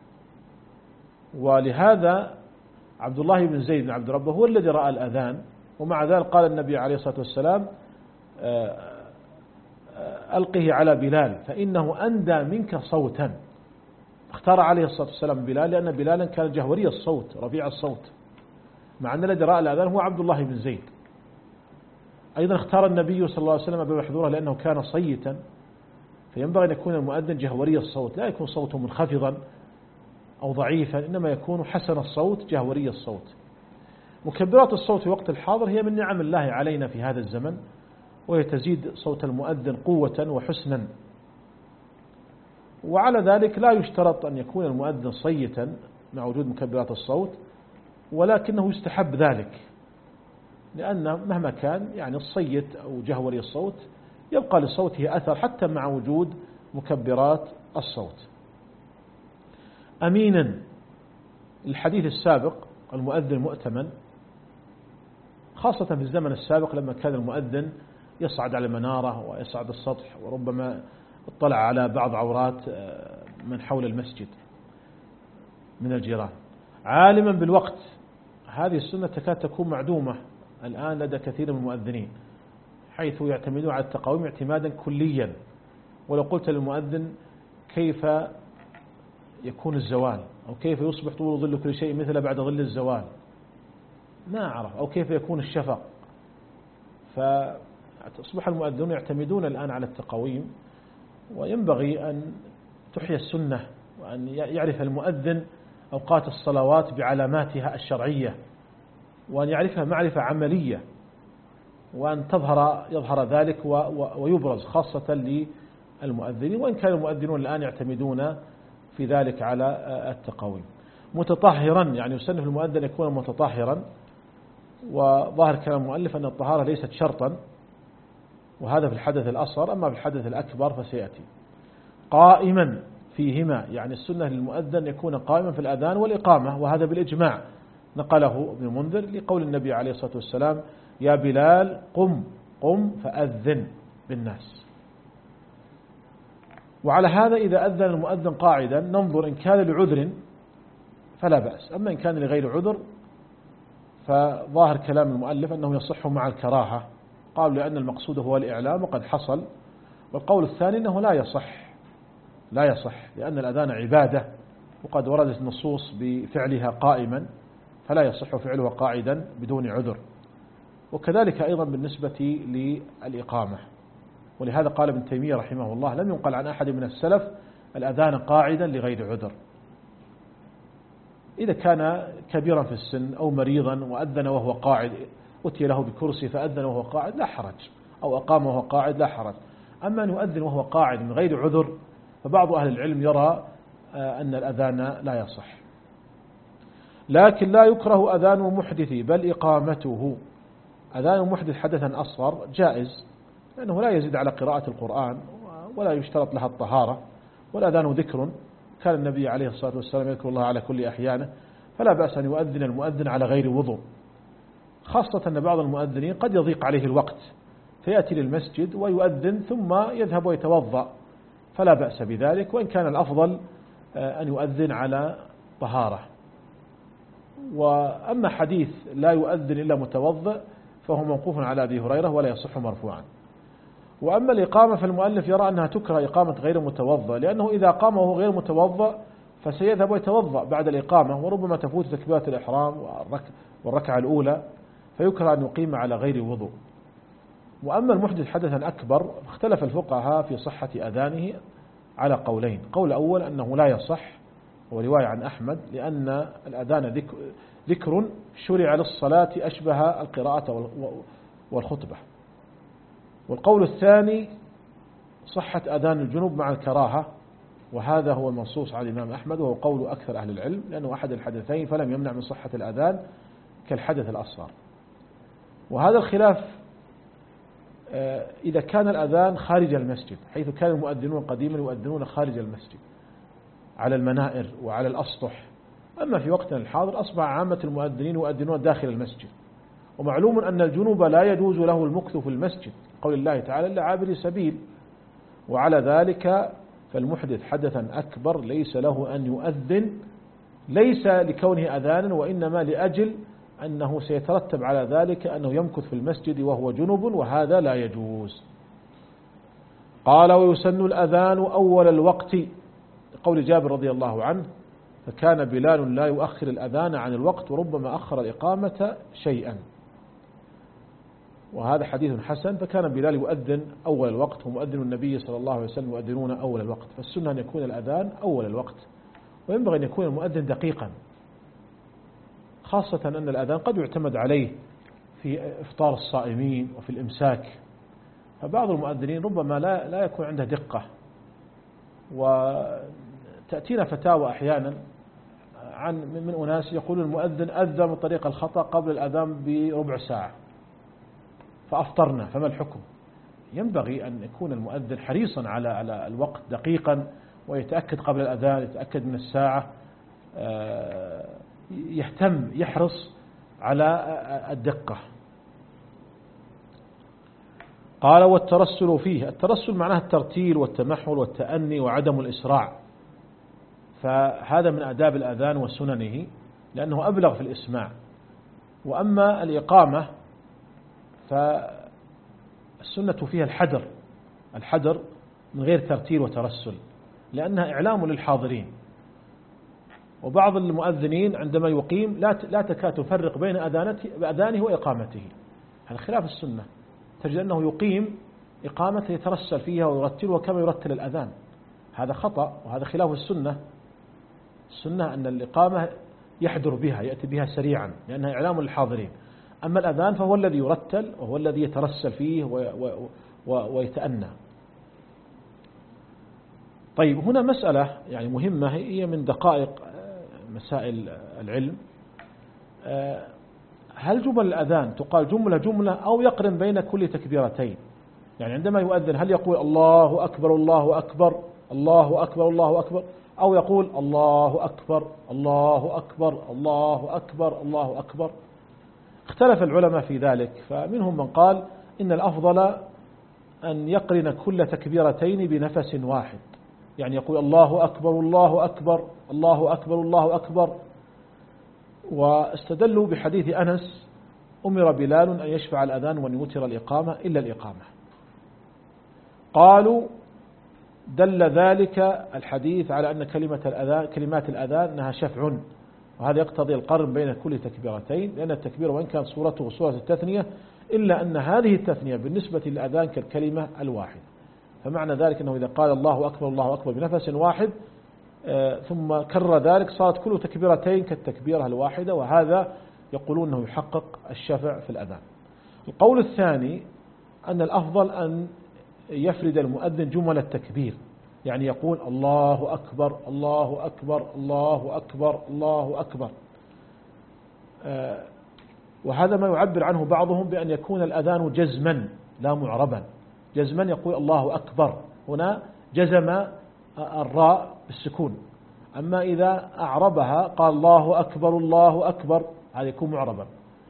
ولهذا عبد الله بن زيد بن عبد ربه هو الذي رأى الأذان، ومع ذلك قال النبي عليه الصلاة والسلام ألقه على بلال فإنه أندى منك صوتا. اختار عليه الصلاة والسلام بلال لأن بلالا كان جهوري الصوت رفيع الصوت، مع أن الذي رأى الأذان هو عبد الله بن زيد. أيضا اختار النبي صلى الله عليه وسلم أبا محذورة لأنه كان صيتا، فينبغي أن يكون المؤذن جهوري الصوت، لا يكون صوته منخفضا أو ضعيفا، إنما يكون حسن الصوت جهوري الصوت. مكبرات الصوت في وقت الحاضر هي من نعم الله علينا في هذا الزمن، وهي تزيد صوت المؤذن قوة وحسنا. وعلى ذلك لا يشترط أن يكون المؤذن صيتا مع وجود مكبرات الصوت، ولكنه يستحب ذلك، لأن مهما كان يعني الصيت أو جهوري الصوت يبقى لصوته أثر حتى مع وجود مكبرات الصوت. أمينا، الحديث السابق المؤذن مؤتمن، خاصة في الزمن السابق لما كان المؤذن يصعد على المنارة ويصعد السطح، وربما اطلع على بعض عورات من حول المسجد من الجيران عالما بالوقت. هذه السنة تكاد تكون معدومة الآن لدى كثير من المؤذنين، حيث يعتمدون على التقاويم اعتمادا كليا. ولو قلت للمؤذن كيف يكون الزوال، أو كيف يصبح طول ظل كل شيء مثل بعد ظل الزوال، ما أعرف، أو كيف يكون الشفق. فأصبح المؤذنون يعتمدون الآن على التقاويم، وينبغي أن تحيى السنة، وأن يعرف المؤذن أوقات الصلوات بعلاماتها الشرعية، وأن يعرفها معرفة عملية، وأن تظهر يظهر ذلك ويبرز خاصة للمؤذنين، وإن كان المؤذنون الآن يعتمدون في ذلك على التقاويم. متطهرا، يعني يسن في المؤذن يكون متطهرا، وظاهر كلام المؤلف أن الطهارة ليست شرطا، وهذا في الحدث الأصغر، أما في الحدث الأكبر فسيأتي. قائما فيهما، يعني السنة للمؤذن يكون قائما في الأذان والإقامة، وهذا بالإجماع نقله ابن المنذر لقول النبي عليه الصلاة والسلام: يا بلال قم قم فأذن بالناس. وعلى هذا إذا أذن المؤذن قاعدا ننظر إن كان لعذر فلا بأس، أما إن كان لغير عذر فظاهر كلام المؤلف أنه يصح مع الكراهة، قالوا لأن المقصود هو الإعلام وقد حصل. والقول الثاني أنه لا يصح لا يصح لأن الأذان عبادة، وقد وردت النصوص بفعلها قائما، فلا يصح فعله قاعدا بدون عذر. وكذلك أيضا بالنسبة للإقامة، ولهذا قال ابن تيمية رحمه الله: لم ينقل عن أحد من السلف الأذان قاعدا لغير عذر. إذا كان كبيرا في السن أو مريضا وأذن وهو قاعد، أتي له بكرسي فأذن وهو قاعد لا حرج، أو أقام وهو قاعد لا حرج. أما أن يؤذن وهو قاعد من غير عذر فبعض أهل العلم يرى أن الأذان لا يصح. لكن لا يكره أذان محدث بل إقامته. أذان محدث حدثا أصغر جائز، لأنه لا يزيد على قراءة القرآن ولا يشترط لها الطهارة، والأذان ذكر، كان النبي عليه الصلاة والسلام يذكر الله على كل أحيانه، فلا بأس أن يؤذن المؤذن على غير وضوء، خاصة أن بعض المؤذنين قد يضيق عليه الوقت فيأتي للمسجد ويؤذن ثم يذهب ويتوضأ، فلا بأس بذلك، وإن كان الأفضل أن يؤذن على طهارة. وأما حديث لا يؤذن إلا متوضئ فهو موقوف على أبي هريرة ولا يصح مرفوعا. وأما الإقامة فالمؤلف يرى أنها تكره إقامة غير متوضئ، لأنه إذا قام وهو غير متوضئ فسيذهب ويتوضأ بعد الإقامة، وربما تفوت تكبيرة الإحرام والركعة الأولى، فيكره أن يقيم على غير وضوء. وأما المحدث حدثا أكبر اختلف الفقهاء في صحة أذانه على قولين. قول أول أنه لا يصح، ورواية عن أحمد، لأن الأذان ذكر شرع للصلاة أشبه القراءة والخطبة. والقول الثاني صحة أذان الجنوب مع الكراهة، وهذا هو المنصوص على الإمام أحمد، وهو قول أكثر أهل العلم، لأنه أحد الحدثين فلم يمنع من صحة الأذان كالحدث الأصغر. وهذا الخلاف إذا كان الأذان خارج المسجد، حيث كان المؤذنون قديما يؤذنون خارج المسجد على المنائر وعلى الأسطح. أما في وقتنا الحاضر أصبح عامة المؤذنين يؤذنون داخل المسجد، ومعلوم أن الجنوب لا يجوز له المكث في المسجد، قول الله تعالى: إلا عابر سبيل. وعلى ذلك فالمحدث حدثا أكبر ليس له أن يؤذن، ليس لكونه أذانا، وإنما لأجل أنه سيترتب على ذلك أنه يمكث في المسجد وهو جنب، وهذا لا يجوز. قال ويسن الأذان أول الوقت قول جابر رضي الله عنه فكان بلال لا يؤخر الأذان عن الوقت وربما أخر الإقامة شيئا، وهذا حديث حسن. فكان بلال يؤذن أول الوقت ومؤذن النبي صلى الله عليه وسلم يؤذنون أول الوقت، فالسنة أن يكون الأذان أول الوقت، وينبغي أن يكون المؤذن دقيقا، خاصة أن الأذان قد يعتمد عليه في إفطار الصائمين وفي الإمساك، فبعض المؤذنين ربما لا لا يكون عنده دقة. وتأتينا فتاوى أحيانا عن من أناس يقول المؤذن أذن بطريقة الخطأ قبل الأذان بربع ساعة فأفطرنا، فما الحكم؟ ينبغي أن يكون المؤذن حريصا على على الوقت دقيقا، ويتأكد قبل الأذان، يتأكد من الساعة، يهتم يحرص على الدقة. قال والترسل فيه، الترسل معناه الترتيل والتمحل والتأني وعدم الإسراع، فهذا من آداب الأذان وسننه لأنه أبلغ في الإسماع. وأما الإقامة فالسنة فيها الحدر، الحدر من غير ترتيل وترسل لأنها إعلام للحاضرين. وبعض المؤذنين عندما يقيم لا لا تكاد تفرق بين أذانه وإقامته، هذا خلاف السنة. تجد أنه يقيم إقامة يترسل فيها ويرتلها كما يرتل الأذان، هذا خطأ وهذا خلاف السنة. السنة أن الإقامة يحدر بها، يأتي بها سريعا لأنها إعلام للحاضرين. أما الأذان فهو الذي يرتل وهو الذي يترسل فيه ويتأنى. طيب هنا مسألة يعني مهمة هي من دقائق مسائل العلم، هل جمل الأذان تقال جملة جملة أو يقرن بين كل تكبيرتين؟ يعني عندما يؤذن هل يقول الله أكبر الله أكبر الله أكبر الله أكبر، أو يقول الله أكبر الله أكبر الله أكبر الله أكبر؟ اختلف العلماء في ذلك، فمنهم من قال إن الأفضل أن يقرن كل تكبيرتين بنفس واحد، يعني يقول الله أكبر الله أكبر الله أكبر الله أكبر. واستدلوا بحديث أنس أمر بلال أن يشفع الأذان وأن يوتر الإقامة إلا الإقامة. قالوا دل ذلك الحديث على أن كلمة الأذان كلمات الأذان أنها شفع، وهذا يقتضي القرن بين كل تكبيرتين، لأن التكبير وإن كان صورته صورة التثنية إلا أن هذه التثنية بالنسبة للأذان كالكلمة الواحدة. فمعنى ذلك أنه إذا قال الله أكبر الله أكبر بنفس واحد ثم كرر ذلك صارت كل تكبيرتين كالتكبيرة الواحدة، وهذا يقولون أنه يحقق الشفع في الأذان. القول الثاني أن الأفضل أن يفرد المؤذن جمل التكبير، يعني يقول الله أكبر الله أكبر الله أكبر الله أكبر، وهذا ما يعبر عنه بعضهم بأن يكون الأذان جزما لا معربا. جزما يقول الله أكبر، هنا جزم الراء بالسكون، أما إذا أعربها قال الله أكبر الله أكبر هذا يكون معربا.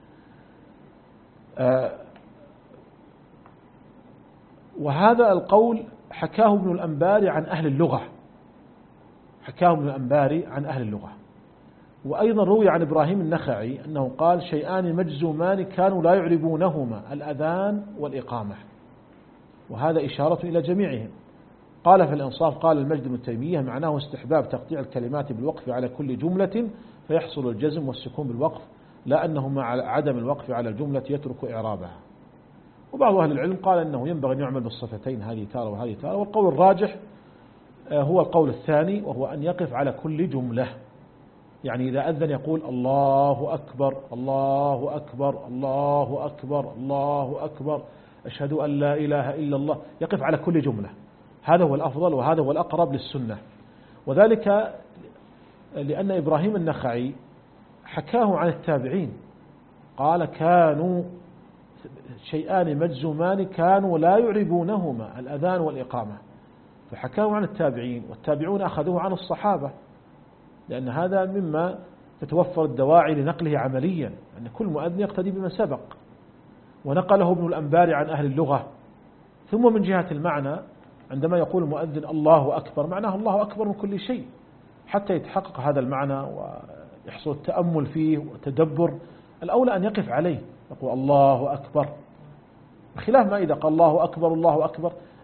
وهذا القول حكاه ابن الأنباري عن أهل اللغة، حكاه ابن الأنباري عن أهل اللغة. وأيضا روي عن إبراهيم النخعي أنه قال شيئان مجزومان كانوا لا يعربونهما الأذان والإقامة، وهذا إشارة إلى جميعهم. قال في الإنصاف قال المجد بن تيمية معناه استحباب تقطيع الكلمات بالوقف على كل جملة فيحصل الجزم والسكون بالوقف، لا أنه مع عدم الوقف على الجملة يترك إعرابها. وبعض أهل العلم قال أنه ينبغي أن يعمل بالصفتين هذه تارة وهذه تارة، والقول الراجح هو القول الثاني، وهو أن يقف على كل جملة. يعني إذا أذن يقول الله أكبر الله أكبر الله أكبر الله أكبر أشهد أن لا إله إلا الله، يقف على كل جملة، هذا هو الأفضل وهذا هو الأقرب للسنة. وذلك لأن إبراهيم النخعي حكاه عن التابعين قال كانوا شيئان مجزومان كانوا لا يعربونهما الأذان والإقامة، فحكاه عن التابعين، والتابعون أخذوه عن الصحابة، لأن هذا مما تتوفر الدواعي لنقله عمليا، أن كل مؤذن يقتدي بمن سبق. ونقله ابن الأنباري عن أهل اللغة. ثم من جهة المعنى عندما يقول المؤذن الله أكبر معناه الله أكبر من كل شيء، حتى يتحقق هذا المعنى ويحصل التأمل فيه وتدبر الأولى أن يقف عليه، يقول الله أكبر، بخلاف ما إذا قال الله أكبر الله أكبر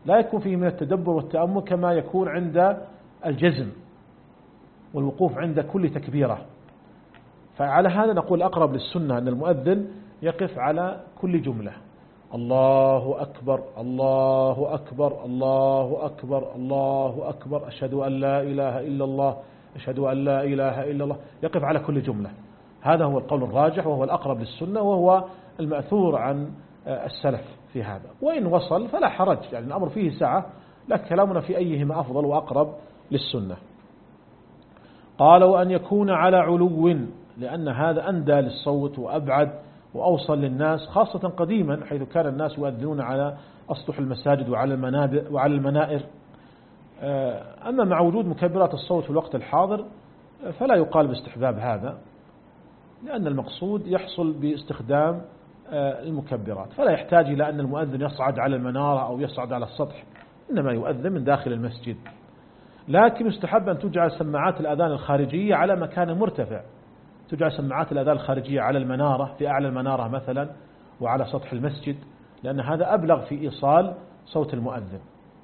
لا يكون فيه من التدبر والتأمل كما يكون عند الجزم والوقوف عند كل تكبيرة. فعلى هذا نقول أقرب للسنة أن المؤذن يقف على كل جملة، الله أكبر الله أكبر الله أكبر الله أكبر، أشهد أن لا إله إلا الله أشهد أن لا إله إلا الله، يقف على كل جملة. هذا هو القول الراجح وهو الأقرب للسنة وهو المأثور عن السلف في هذا. وإن وصل فلا حرج، يعني الأمر فيه سعة، لكن كلامنا في أيهما أفضل وأقرب للسنة. قال وأن يكون على علو، لأن هذا أندى للصوت وأبعد وأوصل للناس، خاصة قديما حيث كان الناس يؤذنون على أسطح المساجد وعلى المنابر وعلى المنائر. أما مع وجود مكبرات الصوت في الوقت الحاضر فلا يقال باستحباب هذا، لأن المقصود يحصل باستخدام المكبرات، فلا يحتاج إلى أن المؤذن يصعد على المنارة أو يصعد على السطح، إنما يؤذن من داخل المسجد. لكن يستحب أن تجعل سماعات الأذان الخارجية على مكان مرتفع، تجعل سماعات الأذان الخارجية على المنارة، في أعلى المنارة مثلا، وعلى سطح المسجد، لأن هذا أبلغ في إيصال صوت المؤذن.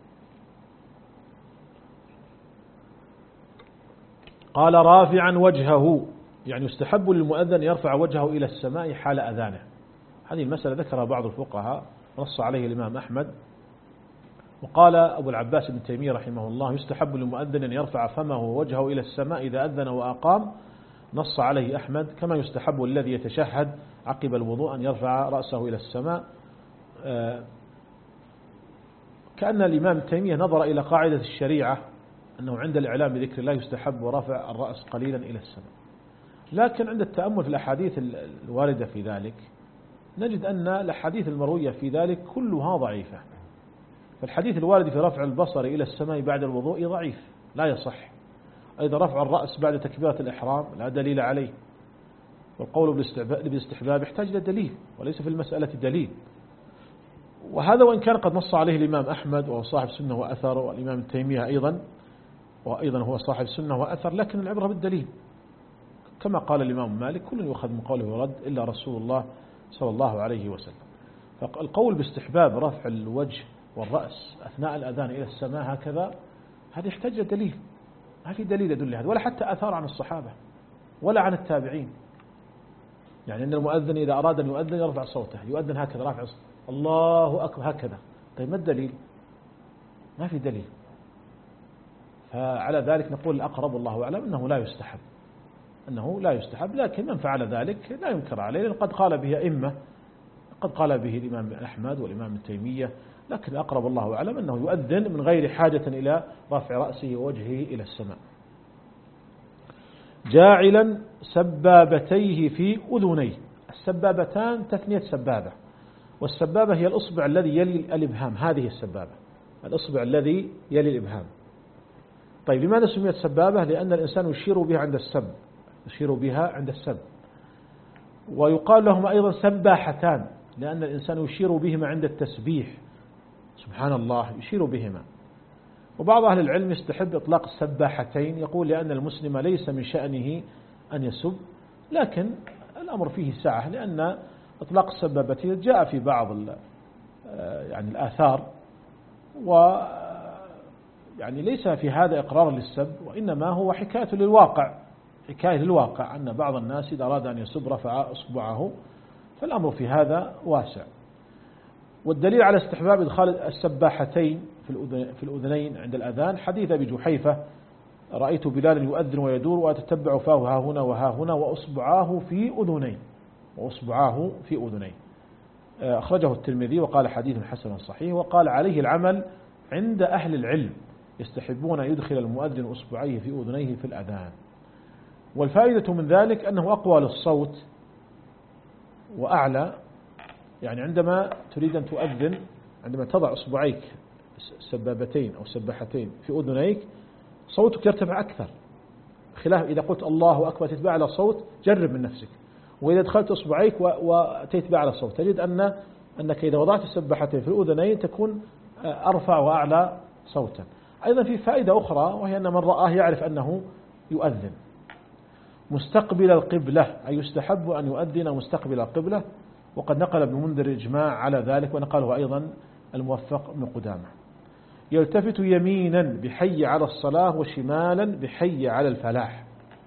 قال رافعا وجهه، يعني يستحب للمؤذن يرفع وجهه إلى السماء حال أذانه. هذه المسألة ذكرها بعض الفقهاء نص عليه الإمام أحمد. وقال أبو العباس بن تيمية رحمه الله يستحب للمؤذن أن يرفع فمه ووجهه إلى السماء إذا أذن وأقام، نص عليه أحمد. كما يستحب الذي يتشهد عقب الوضوء أن يرفع رأسه إلى السماء. كأن الإمام تيمية نظر إلى قاعدة الشريعة أنه عند الإعلام بذكر الله يستحب رفع الرأس قليلا إلى السماء، لكن عند التأمل في الأحاديث الواردة في ذلك نجد أن الأحاديث المروية في ذلك كلها ضعيفة. فالحديث الوارد في رفع البصر إلى السماء بعد الوضوء ضعيف لا يصح. أيضا رفع الرأس بعد تكبيرة الإحرام لا دليل عليه، والقول بالاستحباب يحتاج إلى دليل وليس في المسألة دليل. وهذا وإن كان قد نص عليه الإمام أحمد وهو صاحب سنة وأثر، والإمام تيمية أيضا وأيضا هو صاحب سنة وأثر، لكن العبرة بالدليل. كما قال الإمام مالك كل يؤخذ من قوله ورد إلا رسول الله صلى الله عليه وسلم. فالقول باستحباب رفع الوجه والرأس أثناء الأذان إلى السماء هكذا، هذا يحتاج دليل، ما في دليل يدل هذا، ولا حتى أثار عن الصحابة ولا عن التابعين. يعني أن المؤذن إذا أراد أن يؤذن يرفع صوته، يؤذن هكذا رافع صوته الله أكبر هكذا. طيب ما الدليل؟ ما في دليل. فعلى ذلك نقول الأقرب والله أعلم أنه لا يستحب، أنه لا يستحب، لكن من فعل ذلك لا ينكر عليه، لأن قد قال به أئمة، قد قال به الإمام أحمد والإمام ابن تيمية، لكن الأقرب والله أعلم أنه يؤذن من غير حاجة إلى رفع رأسه ووجهه إلى السماء. جاعلا سبابتيه في أذنيه. السبابتان تثنية سبابة، والسبابة هي الأصبع الذي يلي الإبهام، هذه السبابة الأصبع الذي يلي الإبهام. طيب لماذا سميت سبابة؟ لأن الإنسان يشير بها عند السب، يشير بها عند السب. ويقال لهما أيضا سباحتان، لأن الإنسان يشير بهما عند التسبيح، سبحان الله يشير بهما. وبعض أهل العلم يستحب إطلاق السباحتين، يقول لأن المسلم ليس من شأنه أن يسب، لكن الأمر فيه سعة، لأن إطلاق السبابتين جاء في بعض يعني الآثار، و يعني ليس في هذا إقرار للسب، وإنما هو حكاية للواقع، حكاية للواقع أن بعض الناس إذا أراد أن يسب رفع أصبعه، فالأمر في هذا واسع. والدليل على استحباب إدخال السباحتين في الأذنين عند الأذان حديث أبي جحيفة رأيت بلالا يؤذن ويدور وأتتبع فاه ها هنا وها هنا وأصبعاه في أذنين، وأصبعاه في أذنين. أخرجه الترمذي وقال حديث حسن صحيح، وقال عليه العمل عند أهل العلم، يستحبون أن يدخل المؤذن أصبعيه في أذنيه في الأذان. والفائدة من ذلك أنه أقوى للصوت وأعلى، يعني عندما تريد أن تؤذن، عندما تضع أصبعيك سبابتين أو سباحتين في أذنيك صوتك يرتفع أكثر، خلاف إذا قلت الله أكبر تتبع على صوت، جرب من نفسك، وإذا دخلت أصبعيك وتتبع على صوت تجد أن أنك إذا وضعت السباحتين في الأذنين تكون أرفع وأعلى صوتا. أيضا في فائدة أخرى، وهي أن من رآه يعرف أنه يؤذن. مستقبل القبلة، أي يستحب أن يؤذن مستقبل القبلة، وقد نقل ابن منذر إجماع على ذلك، ونقله أيضا الموفق ابن قدامة. يلتفت يمينا بحي على الصلاة وشمالا بحي على الفلاح.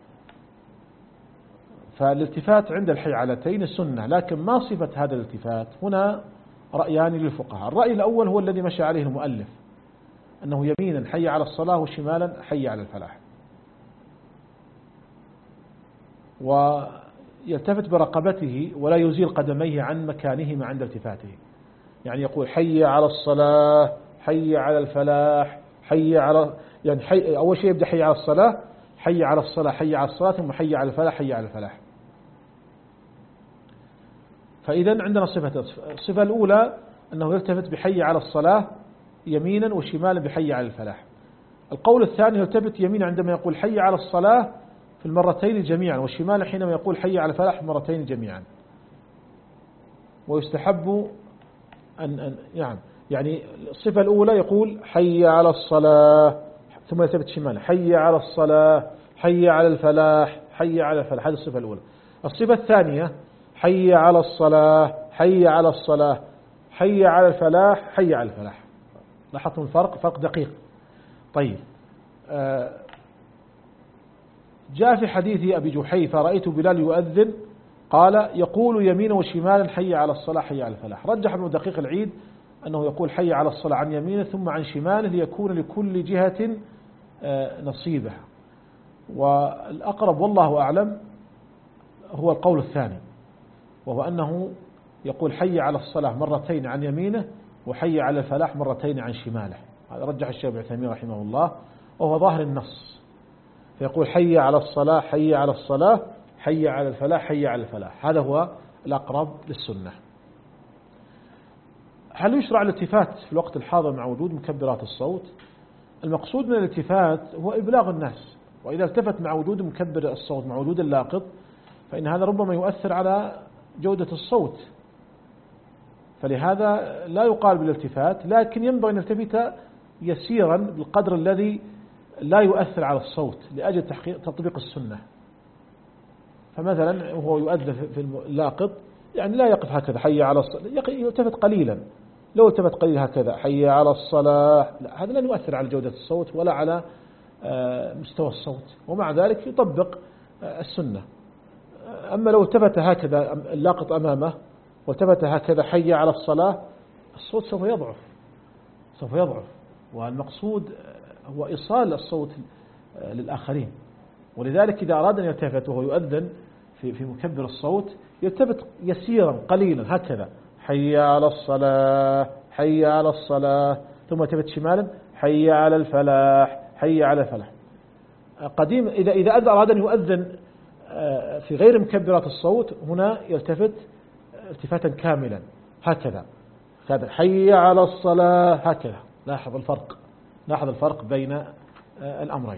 فالالتفات عند الحيعلتين سنة، لكن ما صفة هذا الالتفات؟ هنا رأيان للفقهاء. الرأي الأول هو الذي مشى عليه المؤلف، أنه يمينا حي على الصلاة وشمالا حي على الفلاح، ويلتفت برقبته ولا يزيل قدميه عن مكانهما عند التفاته، يعني يقول حي على الصلاة حي على الفلاح حي على، يعني حي أول شيء يبدأ حي على الصلاة حي على الصلاة حي على الصلاة ثم حي على الفلاح حي على الفلاح. فإذا عندنا صفتين، الصفة الأولى أنه يلتفت بحي على الصلاة يمينا وشمالا بحي على الفلاح. القول الثاني يلتفت يمينا عندما يقول حي على الصلاة في المرتين جميعا، والشمال حينما يقول حي على الفلاح في المرتين جميعا. ويستحب أن, أن يعني يعني الصفة الأولى يقول حي على الصلاة ثم يلتفت شمالا حي على الصلاة حي على الفلاح حي على الفلاح، هذه الصفة الأولى. الصفة الثانية حي على الصلاة حي على الصلاة حي على الفلاح حي على الفلاح. لاحظتم الفرق؟ فرق دقيق. طيب، جاء في حديث أبي جحيفة رأيت بلال يؤذن قال يقول يمينا وشمالا حي على الصلاة حي على الفلاح. رجح ابن دقيق العيد أنه يقول حي على الصلاة عن يمينه ثم عن شماله ليكون لكل جهة نصيبه. والأقرب والله أعلم هو القول الثاني، وهو أنه يقول حي على الصلاة مرتين عن يمينه وحي على الفلاح مرتين عن شماله. هذا رجح الشيخ ابن عثيمين رحمه الله، وهو ظاهر النص. فيقول حي على الصلاة حي على الصلاة حي على الفلاح حي على الفلاح، هذا هو الأقرب للسنة. هل يشرع الالتفات في الوقت الحاضر مع وجود مكبرات الصوت؟ المقصود من الالتفات هو إبلاغ الناس، وإذا التفت مع وجود مكبر الصوت مع وجود اللاقط فإن هذا ربما يؤثر على جودة الصوت، فلهذا لا يقال بالالتفات، لكن ينبغي أن نلتفت يسيرا بالقدر الذي لا يؤثر على الصوت لأجل تحقيق تطبيق السنة. فمثلا هو يؤذن في اللاقط يعني لا يقف هكذا حي على الصلاة، يلتفت قليلا. لو التفت قليلا هكذا حي على الصلاة، لا، هذا لا يؤثر على جودة الصوت ولا على مستوى الصوت، ومع ذلك يطبق السنة. أما لو التفت هكذا اللاقط أمامه والتفت هكذا حي على الصلاة، الصوت سوف يضعف سوف يضعف والمقصود هو إيصال الصوت للآخرين. ولذلك إذا أراد أن يلتفت وهو يؤذن في في مكبر الصوت يلتفت يسيرا قليلا هكذا حي على الصلاة حي على الصلاة ثم يلتفت شمالا حي على الفلاح حي على الفلاح. قديم إذا إذا أراد أن يؤذن في غير مكبرات الصوت هنا يلتفت التفاتا كاملا هكذا هذا حي على الصلاة هكذا. لاحظ الفرق لاحظ الفرق بين الأمرين.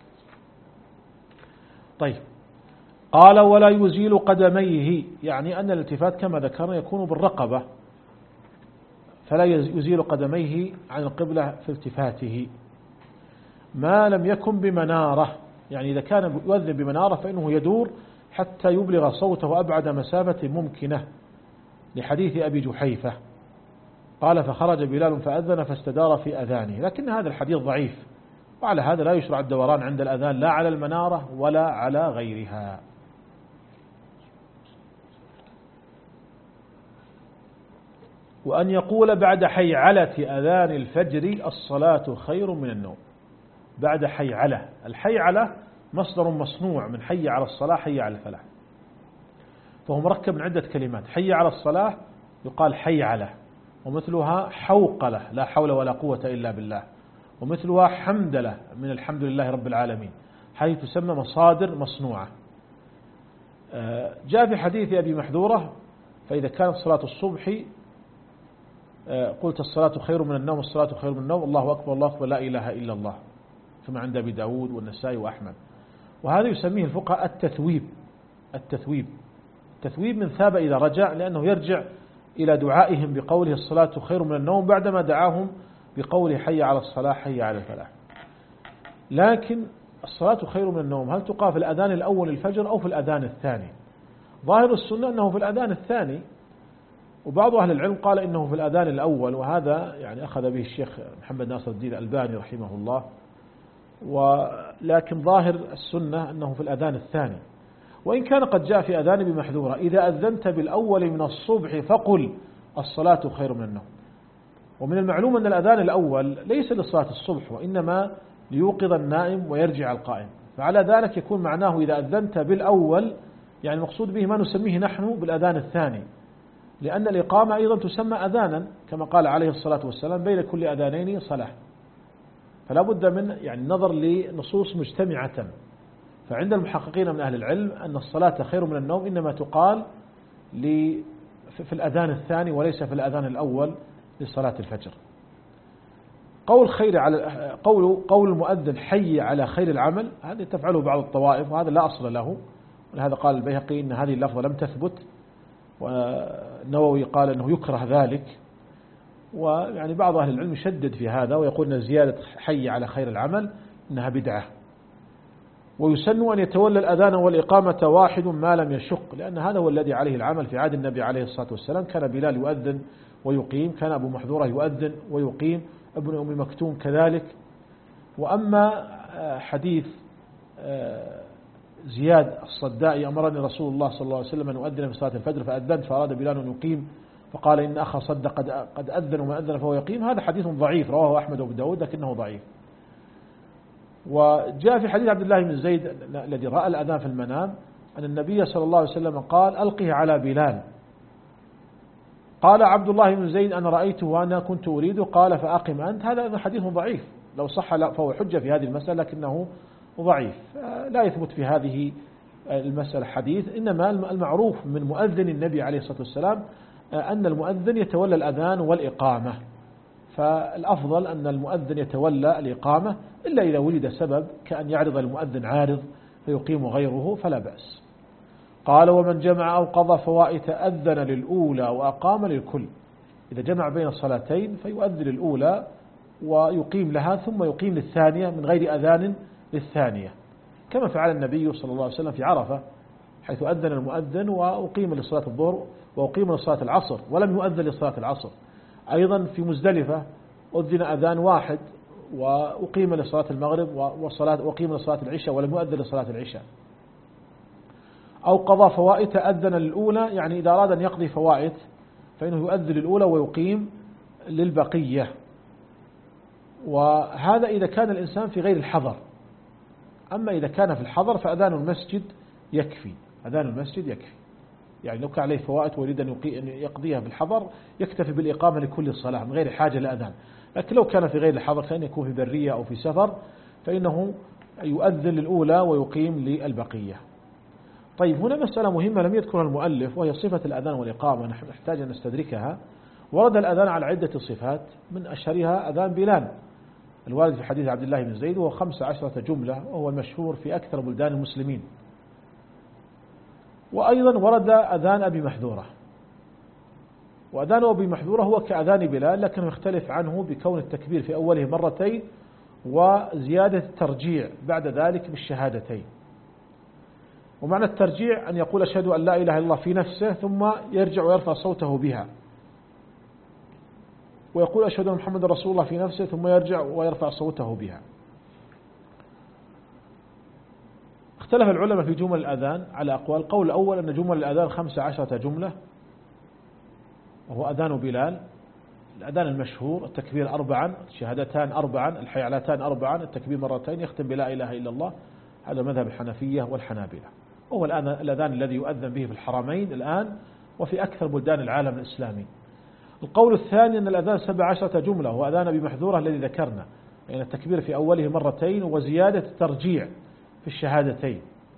طيب، قال ولا يزيل قدميه، يعني أن الالتفات كما ذكرنا يكون بالرقبة، فلا يزيل قدميه عن القبلة في التفاته ما لم يكن بمنارة، يعني إذا كان يؤذن بمنارة فإنه يدور حتى يبلغ صوته أبعد مسافة ممكنة، لحديث أبي جحيفة قال فخرج بلال فأذن فاستدار في أذانه، لكن هذا الحديث ضعيف، وعلى هذا لا يشرع الدوران عند الأذان لا على المنارة ولا على غيرها. وأن يقول بعد حيعلة أذان الفجر الصلاة خير من النوم. بعد حيعلة، الحيعلة مصدر مصنوع من حي على الصلاة حي على الفلاح، فهو مركب من عدة كلمات. حي على الصلاة يقال حيعلة، ومثلها حوقلة لا حول ولا قوة إلا بالله، ومثلها حمدلة من الحمد لله رب العالمين، حيث تسمى مصادر مصنوعة. جاء في حديث أبي محذورة فإذا كانت صلاة الصبح قلت الصلاة خير من النوم الصلاة خير من النوم الله أكبر الله أكبر لا إله إلا الله، كما عند أبي داود والنسائي وأحمد. وهذا يسميه الفقهاء التثويب. التثويب التثويب من ثاب إذا رجع، لأنه يرجع إلى دعائهم بقوله الصلاة خير من النوم بعدما دعاهم بقوله حي على الصلاة حي على الفلاح. لكن الصلاة خير من النوم هل تقال في الأذان الأول الفجر أو في الأذان الثاني؟ ظاهر السنة أنه في الأذان الثاني، وبعض أهل العلم قال إنه في الأذان الأول، وهذا يعني أخذ به الشيخ محمد ناصر الدين الألباني رحمه الله، ولكن ظاهر السنة أنه في الأذان الثاني، وإن كان قد جاء في أذان بمحذورة: إذا أذنت بالأول من الصبح فقل الصلاة خير من النوم. ومن المعلوم أن الأذان الأول ليس لصلاة الصبح، وإنما ليوقظ النائم ويرجع القائم، فعلى ذلك يكون معناه إذا أذنت بالأول يعني المقصود به ما نسميه نحن بالأذان الثاني، لأن الإقامة أيضا تسمى أذانا كما قال عليه الصلاة والسلام: بين كل أذانين صلاة. فلا بد من يعني نظر لنصوص مجتمعة. فعند المحققين من أهل العلم أن الصلاة خير من النوم إنما تقال في الأذان الثاني وليس في الأذان الأول لصلاة الفجر. قول خير على قول قول المؤذن حي على خير العمل، هذا تفعله بعض الطوائف وهذا لا أصل له، ولهذا قال البيهقي إن هذه اللفظة لم تثبت، والنووي قال أنه يكره ذلك. ويعني بعض أهل العلم يشدد في هذا ويقول أن زيادة حي على خير العمل إنها بدعة. ويسن أن يتولى الأذان والإقامة واحد ما لم يشق، لأن هذا هو الذي عليه العمل في عهد النبي عليه الصلاة والسلام. كان بلال يؤذن ويقيم، كان أبو محذورة يؤذن ويقيم، ابن أم مكتوم كذلك. وأما حديث زياد الصدائي: أمرني رسول الله صلى الله عليه وسلم أن أؤذن في صلاة الفجر فأذنت فأراد بلال أن يقيم فقال إن أخا صد قد قد أذن وما أذن فهو يقيم، هذا حديث ضعيف رواه أحمد وأبو داود لكنه ضعيف. وجاء في حديث عبد الله بن زيد الذي رأى الأذان في المنام أن النبي صلى الله عليه وسلم قال: ألقه على بلال. قال عبد الله بن زيد: أنا رأيته وأنا كنت أريده، قال فأقم أنت. هذا حديث ضعيف، لو صح فهو حجة في هذه المسألة لكنه ضعيف، لا يثبت في هذه المسألة حديث. إنما المعروف من مؤذن النبي عليه الصلاة والسلام أن المؤذن يتولى الأذان والإقامة، فالأفضل أن المؤذن يتولى الإقامة إلا إذا وجد سبب كأن يعرض المؤذن عارض فيقيم غيره فلا بأس. قال: ومن جمع أو قضى فوائت أذن للأولى وأقام للكل. إذا جمع بين الصلاتين فيؤذن للأولى ويقيم لها ثم يقيم للثانية من غير أذان للثانية، كما فعل النبي صلى الله عليه وسلم في عرفة حيث أذن المؤذن وأقيم لصلاة الظهر وأقيم لصلاة العصر ولم يؤذن لصلاة العصر. أيضا في مزدلفة أذن أذان واحد وأقيم لصلاة المغرب والصلاة وأقيم لصلاة العشاء ولم يؤذن لصلاة العشاء. أو قضى فوائت أذن للأولى، يعني إذا أراد أن يقضي فوائت فإنه يؤذن للأولى ويقيم للبقية. وهذا إذا كان الإنسان في غير الحضر. أما إذا كان في الحضر فأذان المسجد يكفي، أذان المسجد يكفي. يعني لو كان عليه فوائت ويريد أن يقضيها في الحضر يكتفي بالإقامة لكل صلاة من غير حاجة لأذان. لكن لو كان في غير الحضر كأن يكون في برية أو في سفر فإنه يؤذن للأولى ويقيم للبقية. طيب، هنا مسألة مهمة لم يذكرها المؤلف وهي صفة الأذان والإقامة، نحن نحتاج أن نستدركها. ورد الأذان على عدة صفات، من أشهرها أذان بلال الوارد في حديث عبد الله بن زيد، وهو خمس عشرة جملة وهو المشهور في أكثر بلدان المسلمين. وأيضا ورد أذان أبي محذورة، وأذان أبي محذورة هو كأذان بلال لكنه يختلف عنه بكون التكبير في أوله مرتين وزيادة الترجيع بعد ذلك بالشهادتين. ومعنى الترجيع أن يقول أشهد أن لا إله إلا الله في نفسه ثم يرجع ويرفع صوته بها، ويقول أشهد أن محمد رسول الله في نفسه ثم يرجع ويرفع صوته بها. اختلف العلماء في جمل الأذان على أقوال. القول الأول أن جمل الأذان خمس عشرة جملة، وهو أذان بلال، الأذان المشهور التكبير أربعا، الشهادتان أربعا، الحيعلتان أربعا، التكبير مرتين، يختم بلا إله إلا الله. هذا مذهب الحنفية والحنابلة، وهو الآن الأذان الذي يؤذن به في الحرمين الآن وفي أكثر بلدان العالم الإسلامي. القول الثاني أن الأذان سبع عشرة جملة، وهو أذان أبي محذورة الذي ذكرنا، يعني التكبير في أوله مرتين وزيادة الترجيع في الشهادتين.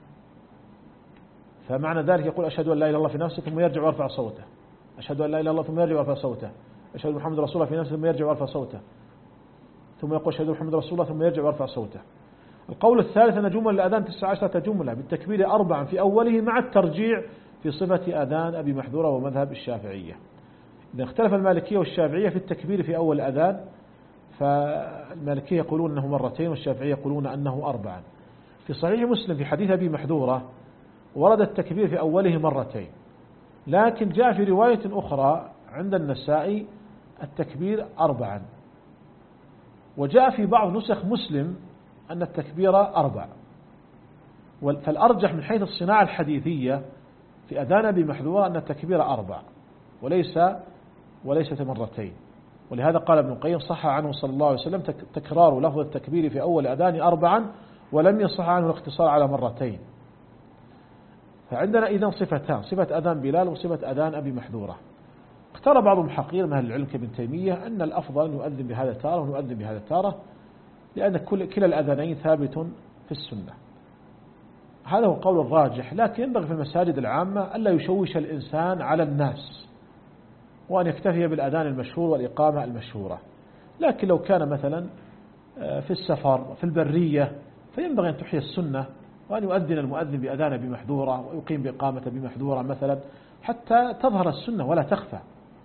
فمعنى ذلك يقول أشهد أن لا إله إلا الله في نفسه ثم يرجع ويرفع صوته، أشهد أن لا إله إلا الله ثم يرجع ويرفع صوته، أشهد أن محمد رسول الله في نفسه ثم يرجع ويرفع صوته، ثم يقول أشهد أن محمد رسول الله ثم يرجع ويرفع صوته. القول الثالث أن جمل الأذان تسع عشرة جملة بالتكبير أربعا في أوله مع الترجيع في صفة أذان أبي محذورة ومذهب الشافعية. إذا اختلف المالكية والشافعية في التكبير في أول الأذان، فالمالكية يقولون أنه مرتين والشافعية يقولون أنه أربعا. في صحيح مسلم في حديث أبي محذورة ورد التكبير في أوله مرتين، لكن جاء في رواية أخرى عند النسائي التكبير أربعا، وجاء في بعض نسخ مسلم أن التكبير أربع. فالأرجح من حيث الصناعة الحديثية في أذان أبي محذورة أن التكبير أربع وليس وليست مرتين. ولهذا قال ابن القيم صح عنه صلى الله عليه وسلم تكرار لفظ التكبير في أول أذان أربعا، ولم يصح عنه الاقتصار على مرتين. فعندنا إذن صفتان، صفة أذان بلال وصفة أذان أبي محذورة. اختار بعض المحققين من أهل العلم كابن تيمية أن الأفضل أن يؤذن بهذا تارة ونؤذن بهذا تارة، لأن كل كلا الأذانين ثابت في السنة. هذا هو قول الراجح، لكن ينبغي في المساجد العامة ألا يشوش الإنسان على الناس، وأن يكتفي بالأذان المشهور والإقامة المشهورة. لكن لو كان مثلا في السفر في البرية فينبغي أن تحيي السنة، وأن يؤذن المؤذن بأذان بمحذورة ويقيم بإقامة بمحذورة مثلا، حتى تظهر السنة ولا تخفى.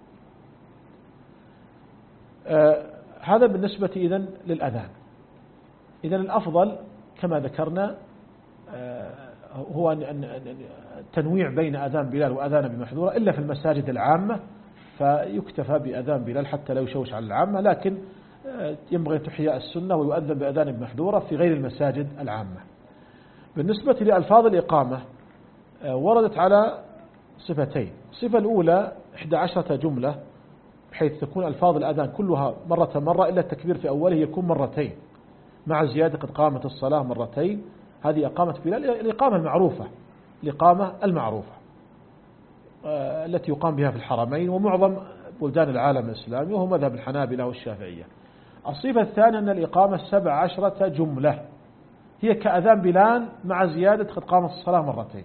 آه هذا بالنسبة إذن للأذان. إذن الأفضل كما ذكرنا آه هو أن التنويع بين أذان بلال وأذان بمحذورة، إلا في المساجد العامة فيكتفى بأذان بلال حتى لا يشوش على العامة، لكن آه ينبغي أن تحيي السنة ويؤذن بأذان بمحذورة في غير المساجد العامة. بالنسبة لألفاظ الإقامة آه وردت على صفتين. الصفة الأولى إحدى عشرة جملة، بحيث تكون ألفاظ الأذان كلها مرة مرة، إلا التكبير في أوله يكون مرتين مع زيادة قد قامت الصلاة مرتين. هذه أقامة بلال، الإقامة المعروفة، الإقامة المعروفة آه التي يقام بها في الحرمين ومعظم بلدان العالم الإسلامي، وهو مذهب الحنابلة والشافعية. الصفة الثانية أن الإقامة سبع عشرة جملة، هي كأذان بلال مع زيادة قد قامت الصلاة مرتين،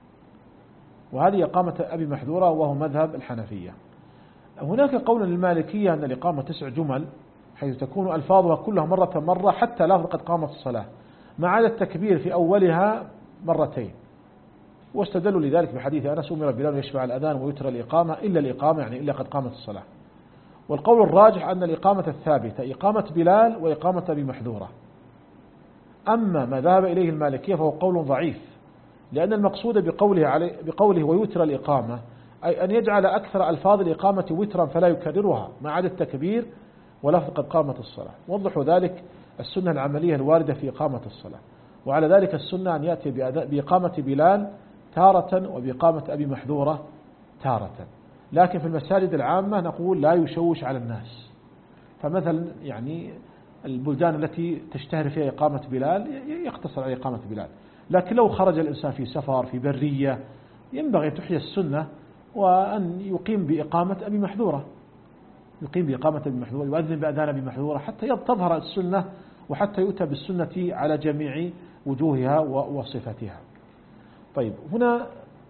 وهذه إقامة أبي محذورة وهو مذهب الحنفية. هناك قول للمالكية أن الإقامة تسع جمل، حيث تكون ألفاظها كلها مرة مرة حتى لفظ قد قامت الصلاة، ما عدا التكبير في أولها مرتين، واستدلوا لذلك بحديث أنس أمر بلال يشفع الأذان ويترى الإقامة إلا الإقامة، يعني إلا قد قامت الصلاة. والقول الراجح أن الإقامة الثابتة إقامة بلال وإقامة أبي محذورة. أما ما ذهب إليه المالكية فهو قول ضعيف، لأن المقصود بقوله عليه بقوله ويترى الإقامة أي أن يجعل أكثر ألفاظ الإقامة وترا فلا يكررها ما عدا التكبير ولفظ قد قامت الصلاة. وضحوا ذلك السنة العملية الواردة في إقامة الصلاة. وعلى ذلك السنة أن يأتي بإقامة بلال تارة وبإقامة أبي محذورة تارة. لكن في المساجد العامة نقول لا يشوش على الناس. فمثلا يعني البلدان التي تشتهر فيها إقامة بلال يقتصر على إقامة بلال، لكن لو خرج الإنسان في سفر في برية ينبغي أن تحيي السنة وأن يقيم بإقامة أبي محذورة، يقيم بإقامة أبي محذورة، يؤذن بأذان أبي محذورة حتى تظهر السنة وحتى يؤتى بالسنة على جميع وجوهها وصفتها. طيب، هنا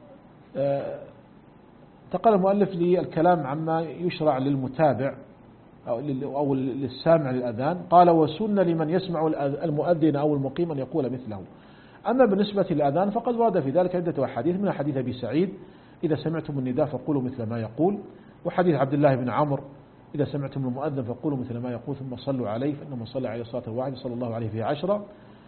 انتقل المؤلف للكلام عما يشرع للمتابع أو للسامع للأذان. قال: وسن لمن يسمع المؤذن أو المقيم أن يقول مثله. أما بالنسبة للأذان فقد ورد في ذلك عدة أحاديث، من حديث أبي سعيد: إذا سمعتم النداء فقولوا مثل ما يقول، وحديث عبد الله بن عمرو: إذا سمعتم المؤذن فقولوا مثل ما يقول ثم صلوا عليه فإن من صلى عليه صلاة واحدة صلى الله عليه فيها عشرة.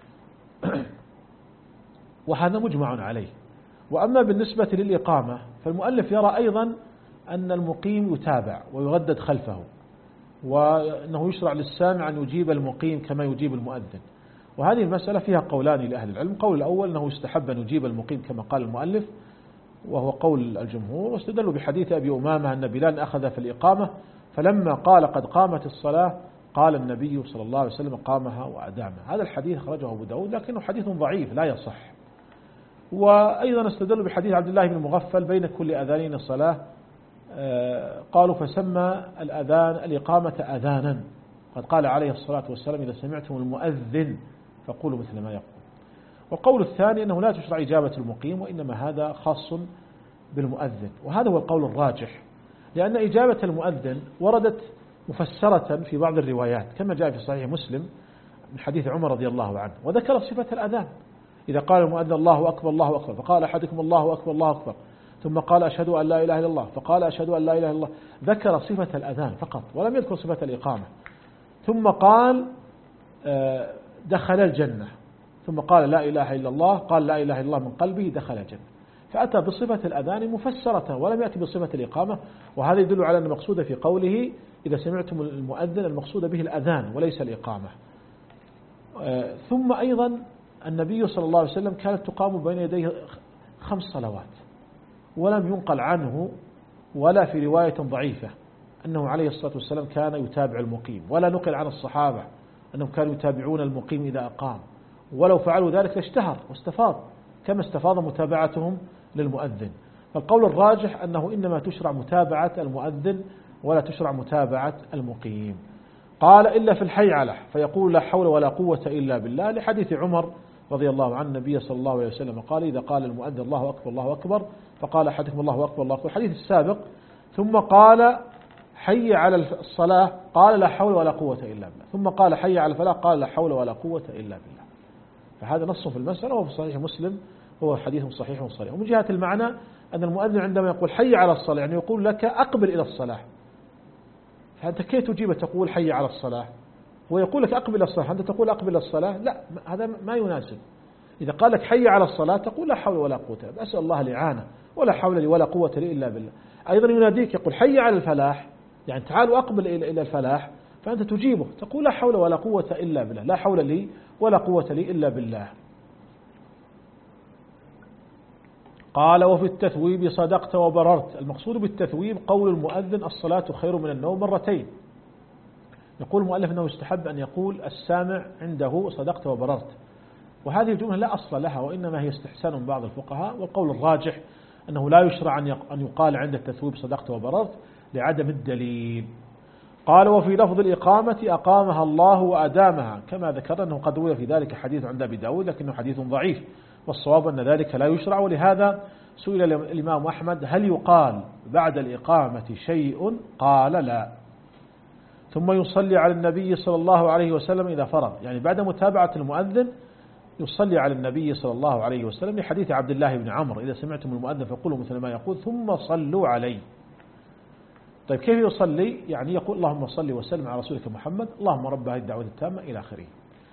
وهذا مجمع عليه. وأما بالنسبة للإقامة فالمؤلف يرى أيضا أن المقيم يتابع ويردد خلفه، وأنه يشرع للسامع أن يجيب المقيم كما يجيب المؤذن. وهذه المسألة فيها قولان لأهل العلم. قول الأول أنه يستحب أن يجيب المقيم كما قال المؤلف، وهو قول الجمهور، واستدلوا بحديث أبي أمامة أن بلال أخذ في الإقامة فلما قال قد قامت الصلاة قال النبي صلى الله عليه وسلم قامها وأدامها. هذا الحديث خرجه أبو داود لكنه حديث ضعيف لا يصح. وأيضا استدلوا بحديث عبد الله بن مغفل: بين كل أذانين الصلاة، قالوا فسمى الأذان الإقامة أذانا، قد قال عليه الصلاة والسلام: إذا سمعتم المؤذن فقولوا مثل ما يقول. والقول الثاني أنه لا تشرع إجابة المقيم، وإنما هذا خاص بالمؤذن، وهذا هو القول الراجح، لأن إجابة المؤذن وردت مفسرة في بعض الروايات كما جاء في صحيح مسلم من حديث عمر رضي الله عنه، وذكر صفة الأذان: إذا قال المؤذن الله أكبر الله أكبر فقال أحدكم الله أكبر الله أكبر ثم قال أشهد أن لا إله إلا الله فقال أشهد أن لا إله إلا الله، ذكر صفة الأذان فقط ولم يذكر صفة الإقامة. ثم قال دخل الجنة، ثم قال لا إله إلا الله، قال لا إله إلا الله من قلبه دخل الجنة. فأتى بصفة الأذان مفسرة ولم يأتي بصفة الإقامة، وهذا يدل على أن المقصود في قوله إذا سمعتم المؤذن المقصود به الأذان وليس الإقامة. ثم أيضا النبي صلى الله عليه وسلم كانت تقام بين يديه خمس صلوات، ولم ينقل عنه ولا في رواية ضعيفة أنه عليه الصلاة والسلام كان يتابع المقيم، ولا نقل عن الصحابة أنهم كانوا يتابعون المقيم إذا أقام، ولو فعلوا ذلك اشتهر واستفاض كما استفاض متابعتهم للمؤذن. فالقول الراجح أنه إنما تشرع متابعة المؤذن ولا تشرع متابعة المقيم. قال إلا في الحي على، فيقول لا حول ولا قوة إلا بالله، لحديث عمر رضي الله عنه النبي صلى الله عليه وسلم قال إذا قال المؤذن الله أكبر الله أكبر فقال أحدكم الله أكبر الله أكبر، الحديث السابق، ثم قال حي على الصلاة قال لا حول ولا قوة إلا بالله، ثم قال حي على الفلاح قال لا حول ولا قوة إلا بالله. فهذا نص في المسألة وفي صحيح مسلم هو حديث صحيح وصريح. ومن جهة المعنى أن المؤذن عندما يقول حي على الصلاة يعني يقول لك أقبل إلى الصلاة، فأنت كيف تجيب تقول حي على الصلاة ويقول لك أقبل إلى الصلاة أنت تقول أقبل إلى الصلاة؟ لا، هذا ما يناسب. إذا قال لك حي على الصلاة تقول لا حول ولا قوة، أسأل الله الإعانة ولا حول لي ولا قوة لي إلا بالله. أيضا يناديك يقول حي على الفلاح يعني تعالوا أقبل إلى الفلاح، فأنت تجيبه تقول لا حول ولا قوة إلا بالله، لا حول لي ولا قوة لي إلا بالله. قال وفي التثويب صدقت وبررت، المقصود بالتثويب قول المؤذن الصلاة خير من النوم مرتين. يقول المؤلف أنه يستحب أن يقول السامع عنده صدقت وبررت، وهذه الجملة لا أصل لها وإنما هي استحسان من بعض الفقهاء، والقول الراجح أنه لا يشرع أن يقال عند التثويب صدقت وبررت لعدم الدليل. قال وفي لفظ الإقامة أقامها الله وأدامها، كما ذكر أنه قد روي في ذلك حديث عند أبي داود لكنه حديث ضعيف، والصواب أن ذلك لا يشرع. ولهذا سئل الإمام أحمد هل يقال بعد الإقامة شيء؟ قال لا. ثم يصلي على النبي صلى الله عليه وسلم إذا فرغ، يعني بعد متابعة المؤذن يصلي على النبي صلى الله عليه وسلم لحديث عبد الله بن عمرو إذا سمعتم المؤذن فقولوا مثل ما يقول ثم صلوا عليه. طيب كيف يصلي؟ يعني يقول اللهم صل وسلم على رسولك محمد، اللهم رب هذه الدعوة التامة إلى آخره.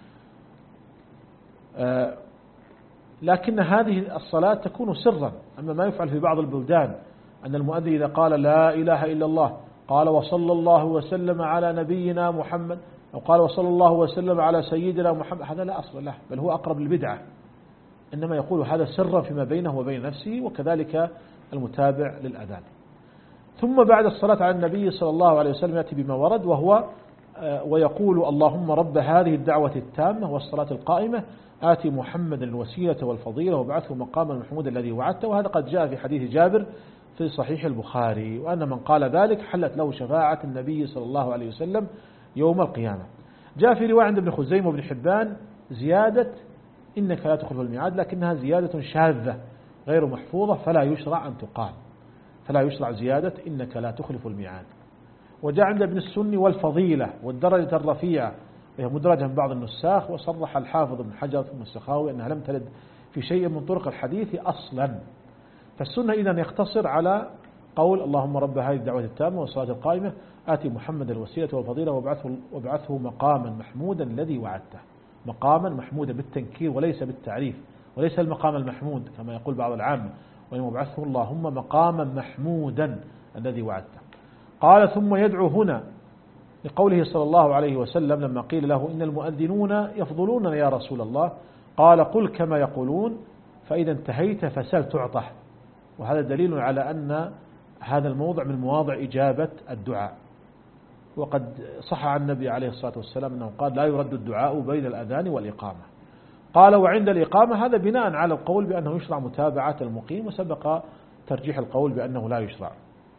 آه لكن هذه الصلاة تكون سرا، أما ما يفعل في بعض البلدان أن المؤذن إذا قال لا إله إلا الله قال وصلى الله وسلم على نبينا محمد أو قال وصلى الله وسلم على سيدنا محمد، هذا لا أصل له بل هو أقرب للبدعة، إنما يقول هذا سرا فيما بينه وبين نفسه، وكذلك المتابع للأذان. ثم بعد الصلاة على النبي صلى الله عليه وسلم يأتي بما ورد وهو ويقول اللهم رب هذه الدعوة التامة والصلاة القائمة آتي محمد الوسيلة والفضيلة وابعثه مقاما محمود الذي وعدته، وهذا قد جاء في حديث جابر في صحيح البخاري، وأن من قال ذلك حلت له شفاعة النبي صلى الله عليه وسلم يوم القيامة. جاء في رواية عند ابن خزيمة وابن حبان زيادة إنك لا تخلف الميعاد، لكنها زيادة شاذة غير محفوظة فلا يشرع أن تقال، فلا يشرع زيادة إنك لا تخلف الميعاد. وجاء عند ابن السني والفضيلة والدرجة الرفيعة وهي مدرجة من بعض النساخ، وصرح الحافظ ابن حجر ثم السخاوي أنها لم ترد في شيء من طرق الحديث أصلا. فالسنة إذن يقتصر على قول اللهم رب هذه الدعوة التامة والصلاة القائمة آتي محمد الوسيلة والفضيلة وابعثه, وابعثه مقاما محمودا الذي وعدته، مقاما محمودا بالتنكير وليس بالتعريف، وليس المقام المحمود كما يقول بعض العامة، وإن ابعثه اللهم مقاما محمودا الذي وعدته. قال ثم يدعو هنا لقوله صلى الله عليه وسلم لما قيل له إن المؤذنون يفضلوننا يا رسول الله، قال قل كما يقولون فإذا انتهيت فسل تعطه، وهذا دليل على أن هذا الموضع من مواضع إجابة الدعاء. وقد صح عن النبي عليه الصلاة والسلام أنه قال لا يرد الدعاء بين الأذان والإقامة. قال وعند الإقامة، هذا بناء على القول بأنه يشرع متابعة المقيم، وسبق ترجيح القول بأنه لا يشرع.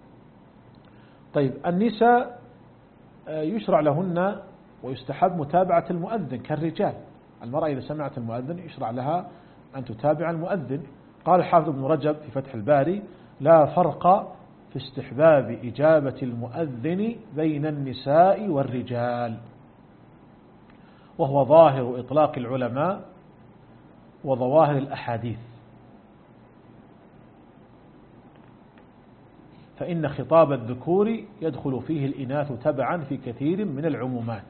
طيب النساء يشرع لهن ويستحب متابعة المؤذن كالرجال، المرأة إذا سمعت المؤذن يشرع لها أن تتابع المؤذن. قال الحافظ ابن رجب في فتح الباري لا فرق في استحباب إجابة المؤذن بين النساء والرجال، وهو ظاهر إطلاق العلماء وظواهر الأحاديث، فإن خطاب الذكور يدخل فيه الإناث تبعا في كثير من العمومات.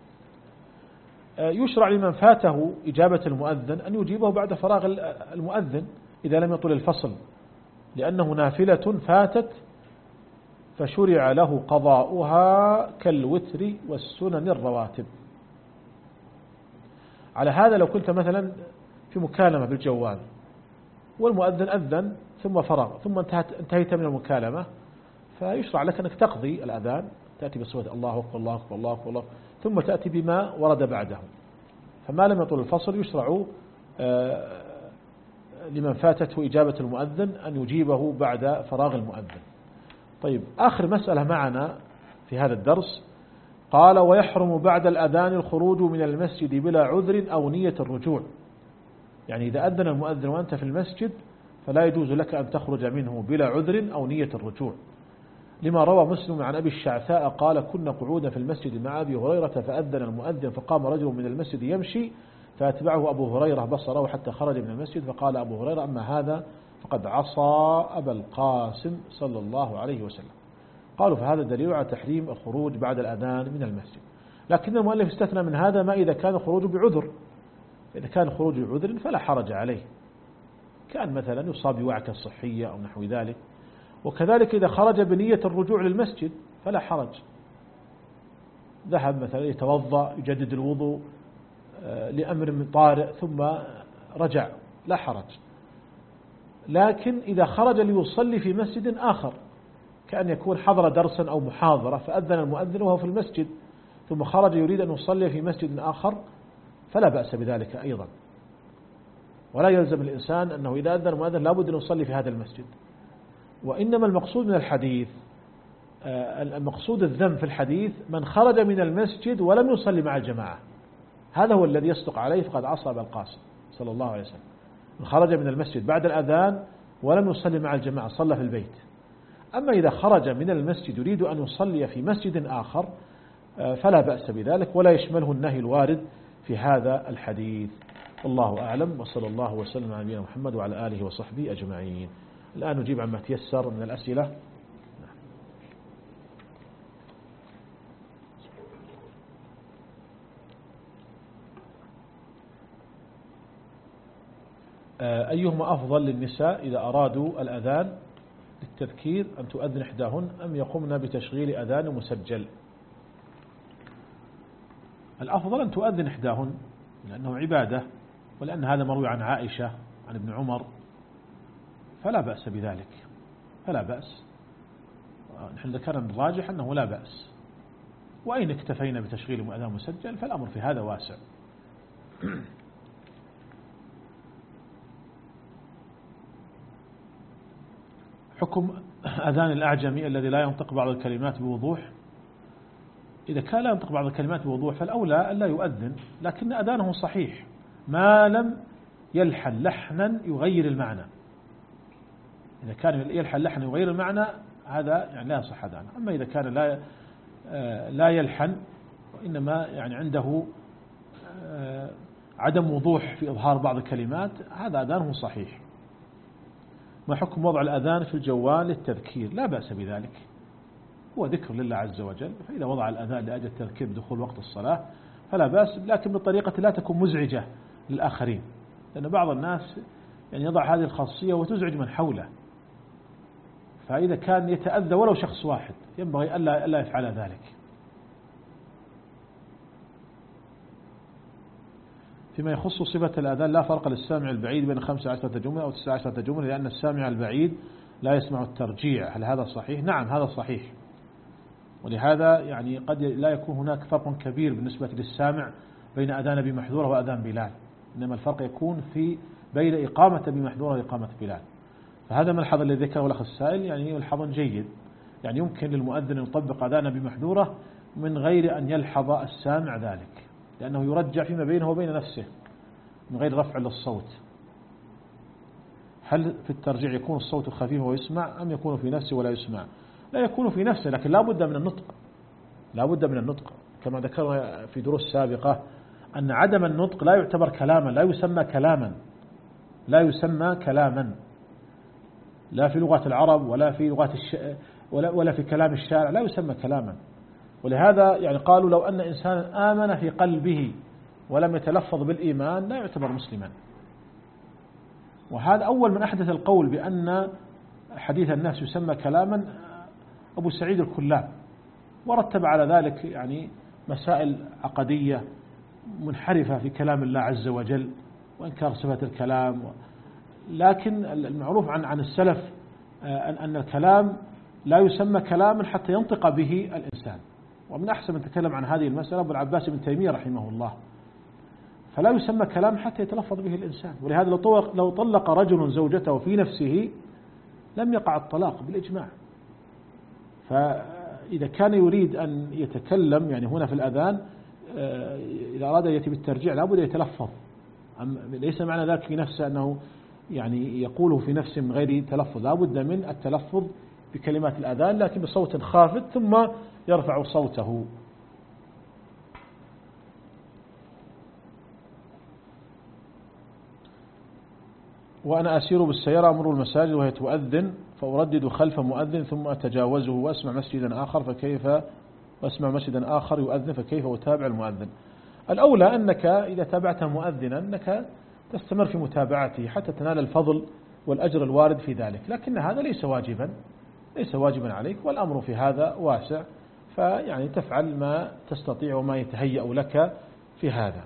يشرع لمن فاته إجابة المؤذن أن يجيبه بعد فراغ المؤذن إذا لم يطل الفصل لأنه نافلة فاتت فشرع له قضاؤها كالوتر والسنن الرواتب. على هذا لو كنت مثلا في مكالمة بالجوال والمؤذن أذن ثم فرغ ثم انتهت انتهيت من المكالمة، فيشرع لك أنك تقضي الأذان، تأتي بصوت الله أكبر الله أكبر الله أكبر الله، ثم تأتي بما ورد بعده. فما لم يطل الفصل يشرع لمن فاتته إجابة المؤذن أن يجيبه بعد فراغ المؤذن. طيب، آخر مسألة معنا في هذا الدرس، قال: ويحرم بعد الأذان الخروج من المسجد بلا عذر أو نية الرجوع. يعني إذا أذن المؤذن وأنت في المسجد فلا يجوز لك أن تخرج منه بلا عذر أو نية الرجوع، لما روى مسلم عن أبي الشعثاء قال: كنا قعودا في المسجد مع أبي هريرة فأذن المؤذن فقام رجل من المسجد يمشي فأتبعه أبو هريرة بصره حتى خرج من المسجد، فقال أبو هريرة: أما هذا فقد عصى أبا القاسم صلى الله عليه وسلم. قالوا: فهذا دليل على تحريم الخروج بعد الأذان من المسجد. لكن المؤلف استثنى من هذا ما إذا كان الخروج بعذر. إذا كان الخروج بعذر فلا حرج عليه، كان مثلا يصاب بوعكة صحية أو نحو ذلك. وكذلك إذا خرج بنية الرجوع للمسجد فلا حرج، ذهب مثلا يتوضأ يجدد الوضوء لأمر من طارئ ثم رجع، لا حرج. لكن إذا خرج ليصلي في مسجد آخر، كأن يكون حضر درسا أو محاضرة فأذن المؤذن وهو في المسجد ثم خرج يريد أن يصلي في مسجد آخر، فلا بأس بذلك أيضا. ولا يلزم الإنسان أنه إذا أذن المؤذن لابد أن يصلي في هذا المسجد. وإنما المقصود من الحديث، المقصود الذم في الحديث من خرج من المسجد ولم يصلي مع الجماعة، هذا هو الذي يصدق عليه فقد عصى أبا القاسم صلى الله عليه وسلم. من خرج من المسجد بعد الأذان ولم يصلي مع الجماعة صلى في البيت. أما إذا خرج من المسجد يريد أن يصلي في مسجد آخر فلا بأس بذلك، ولا يشمله النهي الوارد في هذا الحديث. والله أعلم، وصلى الله وسلم على نبينا محمد وعلى آله وصحبه أجمعين. الآن نجيب عما تيسر من الأسئلة. أيهما أفضل للنساء إذا أرادوا الأذان للتذكير أن تؤذن إحداهن أم يقومن بتشغيل أذان مسجل؟ الأفضل أن تؤذن إحداهن لأنه عبادة، ولأن هذا مروي عن عائشة عن ابن عمر، فلا بأس بذلك، فلا بأس. نحن ذكرنا الراجح أنه لا بأس، وإن اكتفينا بتشغيل أذان مسجل فالأمر في هذا واسع. حكم أذان الأعجمي الذي لا ينطق بعض الكلمات بوضوح. إذا كان لا ينطق بعض الكلمات بوضوح فالأولى ألا يؤذن، لكن أذانه صحيح ما لم يلحن لحنا يغير المعنى. إذا كان يلحن لحنا يغير المعنى هذا يعني لا يصح أذانه. أما إذا كان لا لا يلحن وإنما يعني عنده عدم وضوح في إظهار بعض الكلمات هذا أذانه صحيح. ما حكم وضع الأذان في الجوال للتذكير؟ لا بأس بذلك، هو ذكر لله عز وجل، فإذا وضع الأذان لأجل التذكير بدخول وقت الصلاة فلا بأس، لكن بطريقة لا تكون مزعجة للآخرين، لأن بعض الناس يعني يضع هذه الخاصية وتزعج من حوله، فإذا كان يتأذى ولو شخص واحد ينبغي ألا ألا يفعل ذلك. فيما يخص صفة الأذان لا فرق للسامع البعيد بين خمسة عشرة جملة أو تسعة عشرة جملة، لأن السامع البعيد لا يسمع الترجيع. هل هذا صحيح؟ نعم هذا صحيح، ولهذا يعني قد لا يكون هناك فرق كبير بالنسبة للسامع بين أذان أبي محذورة وأذان بلال، إنما الفرق يكون في بين إقامة أبي محذورة وإقامة بلال. فهذا ملحظ الذي ذكره الأخ السائل يعني ملحظ جيد، يعني يمكن للمؤذن أن يطبق أذان أبي محذورة من غير أن يلحظ السامع ذلك، لأنه يرجع فيما بينه وبين نفسه من غير رفع للصوت. هل في الترجيع يكون الصوت خفيف ويسمع أم يكون في نفسه ولا يسمع؟ لا يكون في نفسه، لكن لا بد من النطق، لا بد من النطق كما ذكرنا في دروس سابقة أن عدم النطق لا يعتبر كلاما، لا يسمى كلاما، لا يسمى كلاما لا في لغة العرب ولا في لغة الش... ولا, ولا في كلام الشارع، لا يسمى كلاما. ولهذا يعني قالوا لو أن إنسانا آمن في قلبه ولم يتلفظ بالإيمان لا يعتبر مسلما. وهذا أول من أحدث القول بأن حديث الناس يسمى كلاما أبو سعيد الكلاب، ورتب على ذلك يعني مسائل عقدية منحرفة في كلام الله عز وجل وإنكار صفة الكلام. لكن المعروف عن عن السلف أن الكلام لا يسمى كلاما حتى ينطق به الإنسان، ومن أحسن من تكلم عن هذه المسألة أبو العباس بن تيمية رحمه الله. فلا يسمى كلام حتى يتلفظ به الإنسان، ولهذا لو طلق رجل زوجته في نفسه لم يقع الطلاق بالإجماع. فإذا كان يريد أن يتكلم يعني هنا في الأذان إذا أراد أن يأتي بالترجيع لابد يتلفظ، ليس معنى ذلك في نفسه أنه يعني يقوله في نفسه من غير تلفظ، لابد من التلفظ بكلمات الأذان لكن بصوت خافت ثم يرفع صوته. وأنا أسير بالسيارة أمر المساجد وهي تؤذن فأردد خلف مؤذن ثم أتجاوزه وأسمع مسجدا آخر فكيف وأسمع مسجدا آخر يؤذن فكيف أتابع المؤذن؟ الأولى أنك إذا تابعت مؤذنا أنك تستمر في متابعته حتى تنال الفضل والأجر الوارد في ذلك، لكن هذا ليس واجبا ليس واجبا عليك، والأمر في هذا واسع، فيعني تفعل ما تستطيع وما يتهيأ لك في هذا.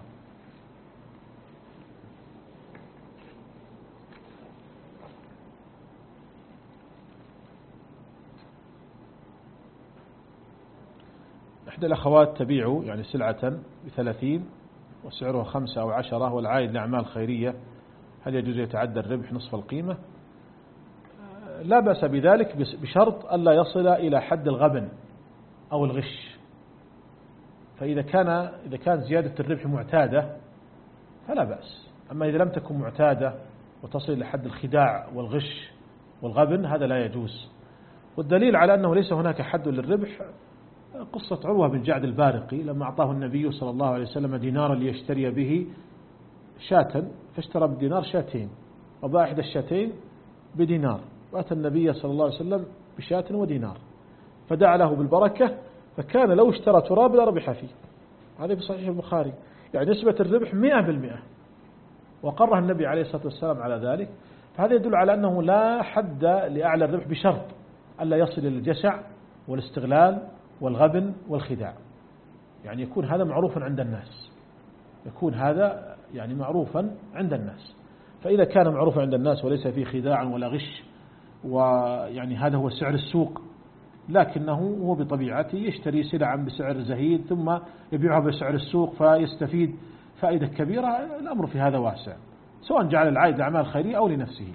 إحدى الأخوات تبيع يعني سلعة بثلاثين وسعرها خمسة أو عشرة والعائد لأعمال خيرية، هل يجوز يتعدى الربح نصف القيمة؟ لا بأس بذلك بشرط ألا يصل إلى حد الغبن أو الغش. فإذا كان إذا كان زيادة الربح معتادة فلا بأس، أما إذا لم تكن معتادة وتصل إلى حد الخداع والغش والغبن هذا لا يجوز. والدليل على أنه ليس هناك حد للربح قصة عروة بن جعد البارقي لما أعطاه النبي صلى الله عليه وسلم دينارا ليشتري به شاة، فاشترى بالدينار شاتين وباع إحدى الشاتين بدينار، وأتى النبي صلى الله عليه وسلم بشاة ودينار فدعا له بالبركة، فكان لو اشترى تراب لربح فيه. هذا في صحيح البخاري، يعني نسبة الربح مئة بالمئة، وقرها النبي عليه الصلاة والسلام على ذلك. فهذا يدل على أنه لا حد لأعلى الربح بشرط ألا يصل إلى الجشع والاستغلال والغبن والخداع، يعني يكون هذا معروفا عند الناس يكون هذا يعني معروفا عند الناس. فإذا كان معروفا عند الناس وليس فيه خداع ولا غش، ويعني هذا هو سعر السوق، لكنه هو بطبيعته يشتري سلعا بسعر زهيد ثم يبيعها بسعر السوق فيستفيد فائدة كبيرة، الأمر في هذا واسع، سواء جعل العائد لأعمال خيرية أو لنفسه.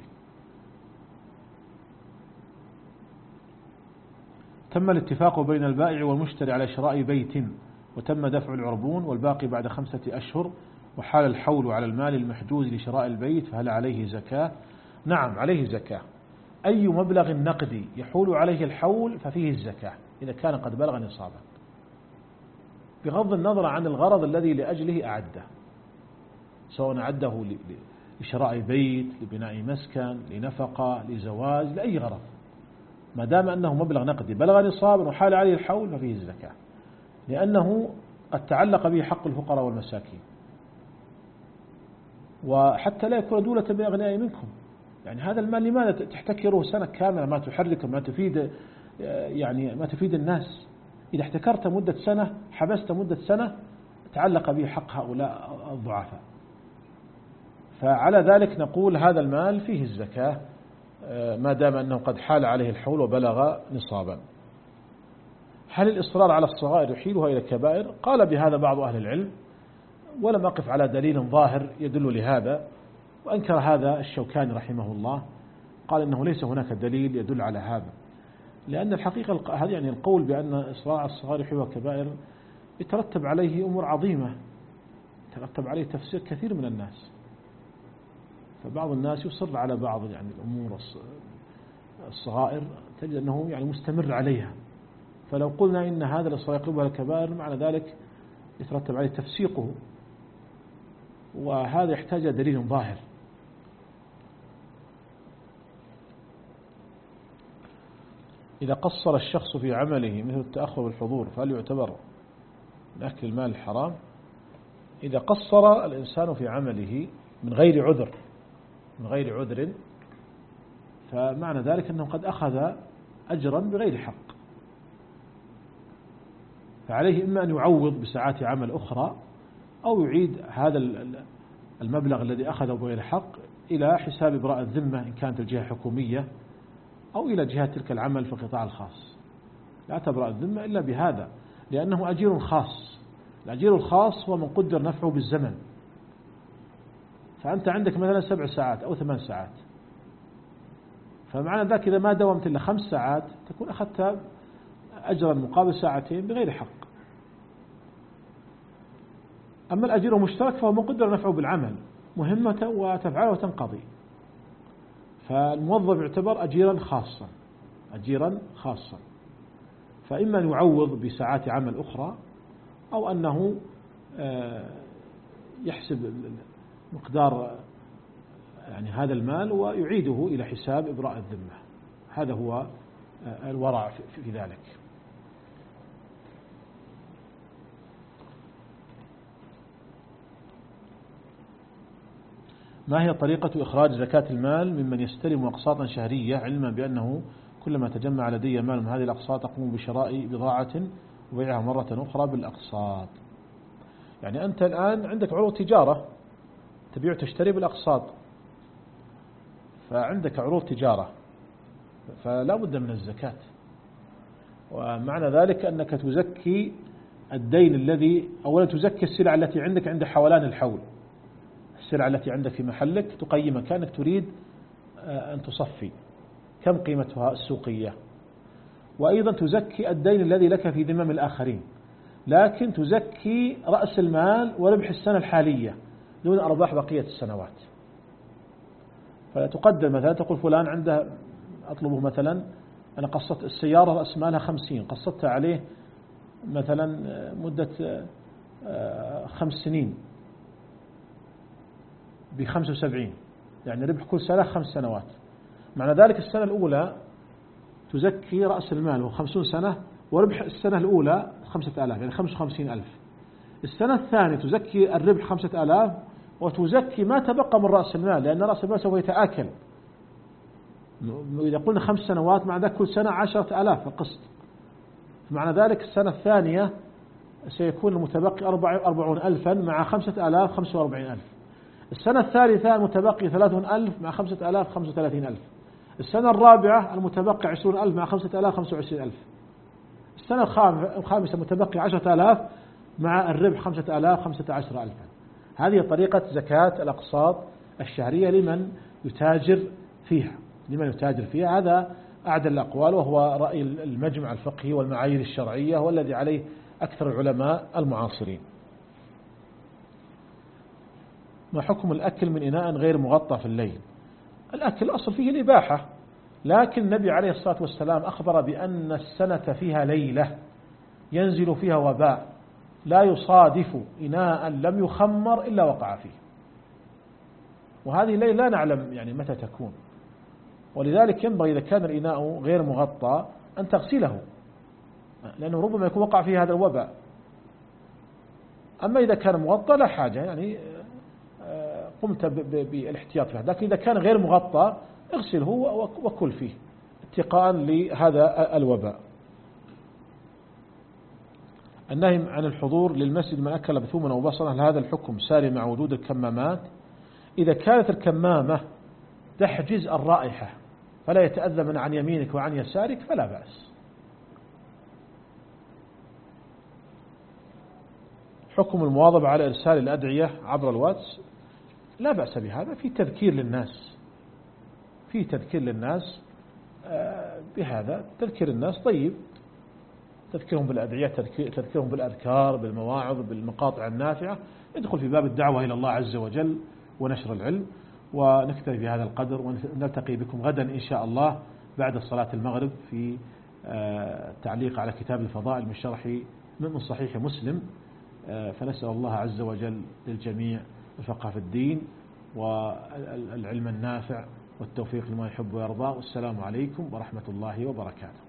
تم الاتفاق بين البائع والمشتري على شراء بيت وتم دفع العربون والباقي بعد خمسة أشهر، وحال الحول على المال المحجوز لشراء البيت، فهل عليه زكاة؟ نعم عليه زكاة. أي مبلغ نقدي يحول عليه الحول ففيه الزكاة إذا كان قد بلغ نصابا، بغض النظر عن الغرض الذي لأجله أعده، سواء أعده لشراء بيت، لبناء مسكن، لنفقة، لزواج، لأي غرض، ما دام أنه مبلغ نقدي بلغ نصابا وحال عليه الحول ففيه الزكاة، لأنه قد تعلق به حق الفقراء والمساكين، وحتى لا يكون دولة بأغنياء منكم. يعني هذا المال لماذا تحتكره سنة كاملة ما تحرك ما تفيد يعني ما تفيد الناس؟ إذا احتكرت مدة سنة حبست مدة سنة تعلق به حق هؤلاء الضعفاء. فعلى ذلك نقول هذا المال فيه الزكاة ما دام أنه قد حال عليه الحول وبلغ نصابا. هل الإصرار على الصغائر يحيلها إلى الكبائر؟ قال بهذا بعض أهل العلم، ولم أقف على دليل ظاهر يدل لهذا، وأنكر هذا الشوكاني رحمه الله، قال إنه ليس هناك دليل يدل على هذا، لأن الحقيقة هذا يعني القول بأن إصرار على الصغائر يحيلها الكبائر يترتب عليه أمور عظيمة، يترتب عليه تفسير كثير من الناس، فبعض الناس يصر على بعض يعني الأمور الصغائر تجد أنه يعني مستمر عليها، فلو قلنا إن هذا الإصرار يقلبها الكبائر معنى ذلك يترتب عليه تفسيقه، وهذا يحتاج دليل ظاهر. إذا قصر الشخص في عمله مثل التأخر والحضور فهل يعتبر من أكل المال الحرام؟ إذا قصر الإنسان في عمله من غير عذر من غير عذر فمعنى ذلك أنه قد أخذ أجرا بغير حق، فعليه إما أن يعوض بساعات عمل أخرى أو يعيد هذا المبلغ الذي أخذه بغير حق إلى حساب إبراء الذمة إن كانت الجهة حكومية أو إلى جهة تلك العمل في القطاع الخاص. لا تبرأ الذمة إلا بهذا، لأنه أجير خاص. الأجير الخاص هو من قدر نفعه بالزمن، فأنت عندك مثلا سبع ساعات أو ثمان ساعات، فمعنى ذلك إذا ما داومت إلا خمس ساعات تكون أخذت أجرا مقابل ساعتين بغير حق. أما الأجير المشترك فهو من قدر نفعه بالعمل، مهمة وتفعله وتنقضي، فالموظف يعتبر أجيرا خاصا أجيرا خاصا فإما أن يعوض بساعات عمل أخرى أو أنه يحسب مقدار يعني هذا المال ويعيده إلى حساب إبراء الذمة. هذا هو الورع في ذلك. ما هي طريقة إخراج زكاة المال ممن يستلم أقساطا شهرية، علما بأنه كلما تجمع لدي مال من هذه الأقساط أقوم بشراء بضاعة وبيعها مرة أخرى بالأقساط؟ يعني أنت الآن عندك عروض تجارة تبيع تشتري بالأقساط، فعندك عروض تجارة فلا بد من الزكاة، ومعنى ذلك أنك تزكي الدين الذي أولا تزكي السلع التي عندك عند حولان الحول. السلع التي عندك في محلك تقيمها كأنك تريد أن تصفي كم قيمتها السوقية، وأيضا تزكي الدين الذي لك في ذمم الآخرين، لكن تزكي رأس المال وربح السنة الحالية دون أرباح بقية السنوات. فتقدم مثلا تقول فلان عنده أطلبه مثلا أنا قسطت السيارة رأس مالها خمسين، قسطتها عليه مثلا مدة خمس سنين بخمسة وسبعين، يعني ربح كل سنة خمس سنوات. معنى ذلك السنة الأولى تزكي رأس المال وهو خمسون سنة، وربح السنة الأولى خمسة آلاف يعني خمسة وخمسين ألف. السنة الثانية تزكي الربح خمسة آلاف وتزكي ما تبقى من رأس المال، لأن رأس المال سوف يتآكل. إذا قلنا خمس سنوات مع ذلك كل سنة عشرة آلاف القسط، معنى ذلك السنة الثانية سيكون المتبقي أربعون ألفا مع خمسة آلاف خمسة وأربعين ألف. السنة الثالثة المتبقي ثلاثون ألف مع خمسة آلاف خمسة وثلاثين ألف. السنة الرابعة المتبقي عشرون ألف مع خمسة آلاف خمسة وعشرين ألف. السنة الخامسة المتبقي عشرة آلاف مع الربح خمسة آلاف خمسة عشر ألفا. هذه طريقة زكاة الأقساط الشهرية لمن يتاجر فيها لمن يتاجر فيها هذا أعدل الأقوال، وهو رأي المجمع الفقهي والمعايير الشرعية والذي عليه أكثر العلماء المعاصرين. ما حكم الأكل من إناء غير مغطى في الليل؟ الأكل أصل فيه الإباحة، لكن النبي عليه الصلاة والسلام أخبر بأن السنة فيها ليلة ينزل فيها وباء لا يصادف إناء لم يخمر إلا وقع فيه، وهذه الليلة لا نعلم يعني متى تكون، ولذلك ينبغي إذا كان الإناء غير مغطى أن تغسله، لأنه ربما يكون وقع فيه هذا الوباء. أما إذا كان مغطى لا حاجة، يعني قمت بالاحتياط فيه، لكن إذا كان غير مغطى اغسله وكل فيه اتقاء لهذا الوباء. النهي عن الحضور للمسجد من أكل بثوما أو بصلا، هل هذا الحكم ساري مع وجود الكمامات؟ إذا كانت الكمامة تحجز الرائحة فلا يتأذى من عن يمينك وعن يسارك فلا بأس. حكم المواظبة على إرسال الأدعية عبر الواتس، لا بأس بهذا، في تذكير للناس في تذكير للناس بهذا، تذكير الناس طيب، تذكيرهم بالأدعية، تذكيرهم بالأذكار، بالمواعظ، بالمقاطع النافعة، يدخل في باب الدعوة إلى الله عز وجل ونشر العلم. ونكتفي بهذا القدر، ونلتقي بكم غدا إن شاء الله بعد صلاة المغرب في تعليق على كتاب الفضائل من شرح من صحيح مسلم. فنسأل الله عز وجل للجميع الفقه في الدين والعلم النافع والتوفيق لما يحب ويرضى، والسلام عليكم ورحمة الله وبركاته.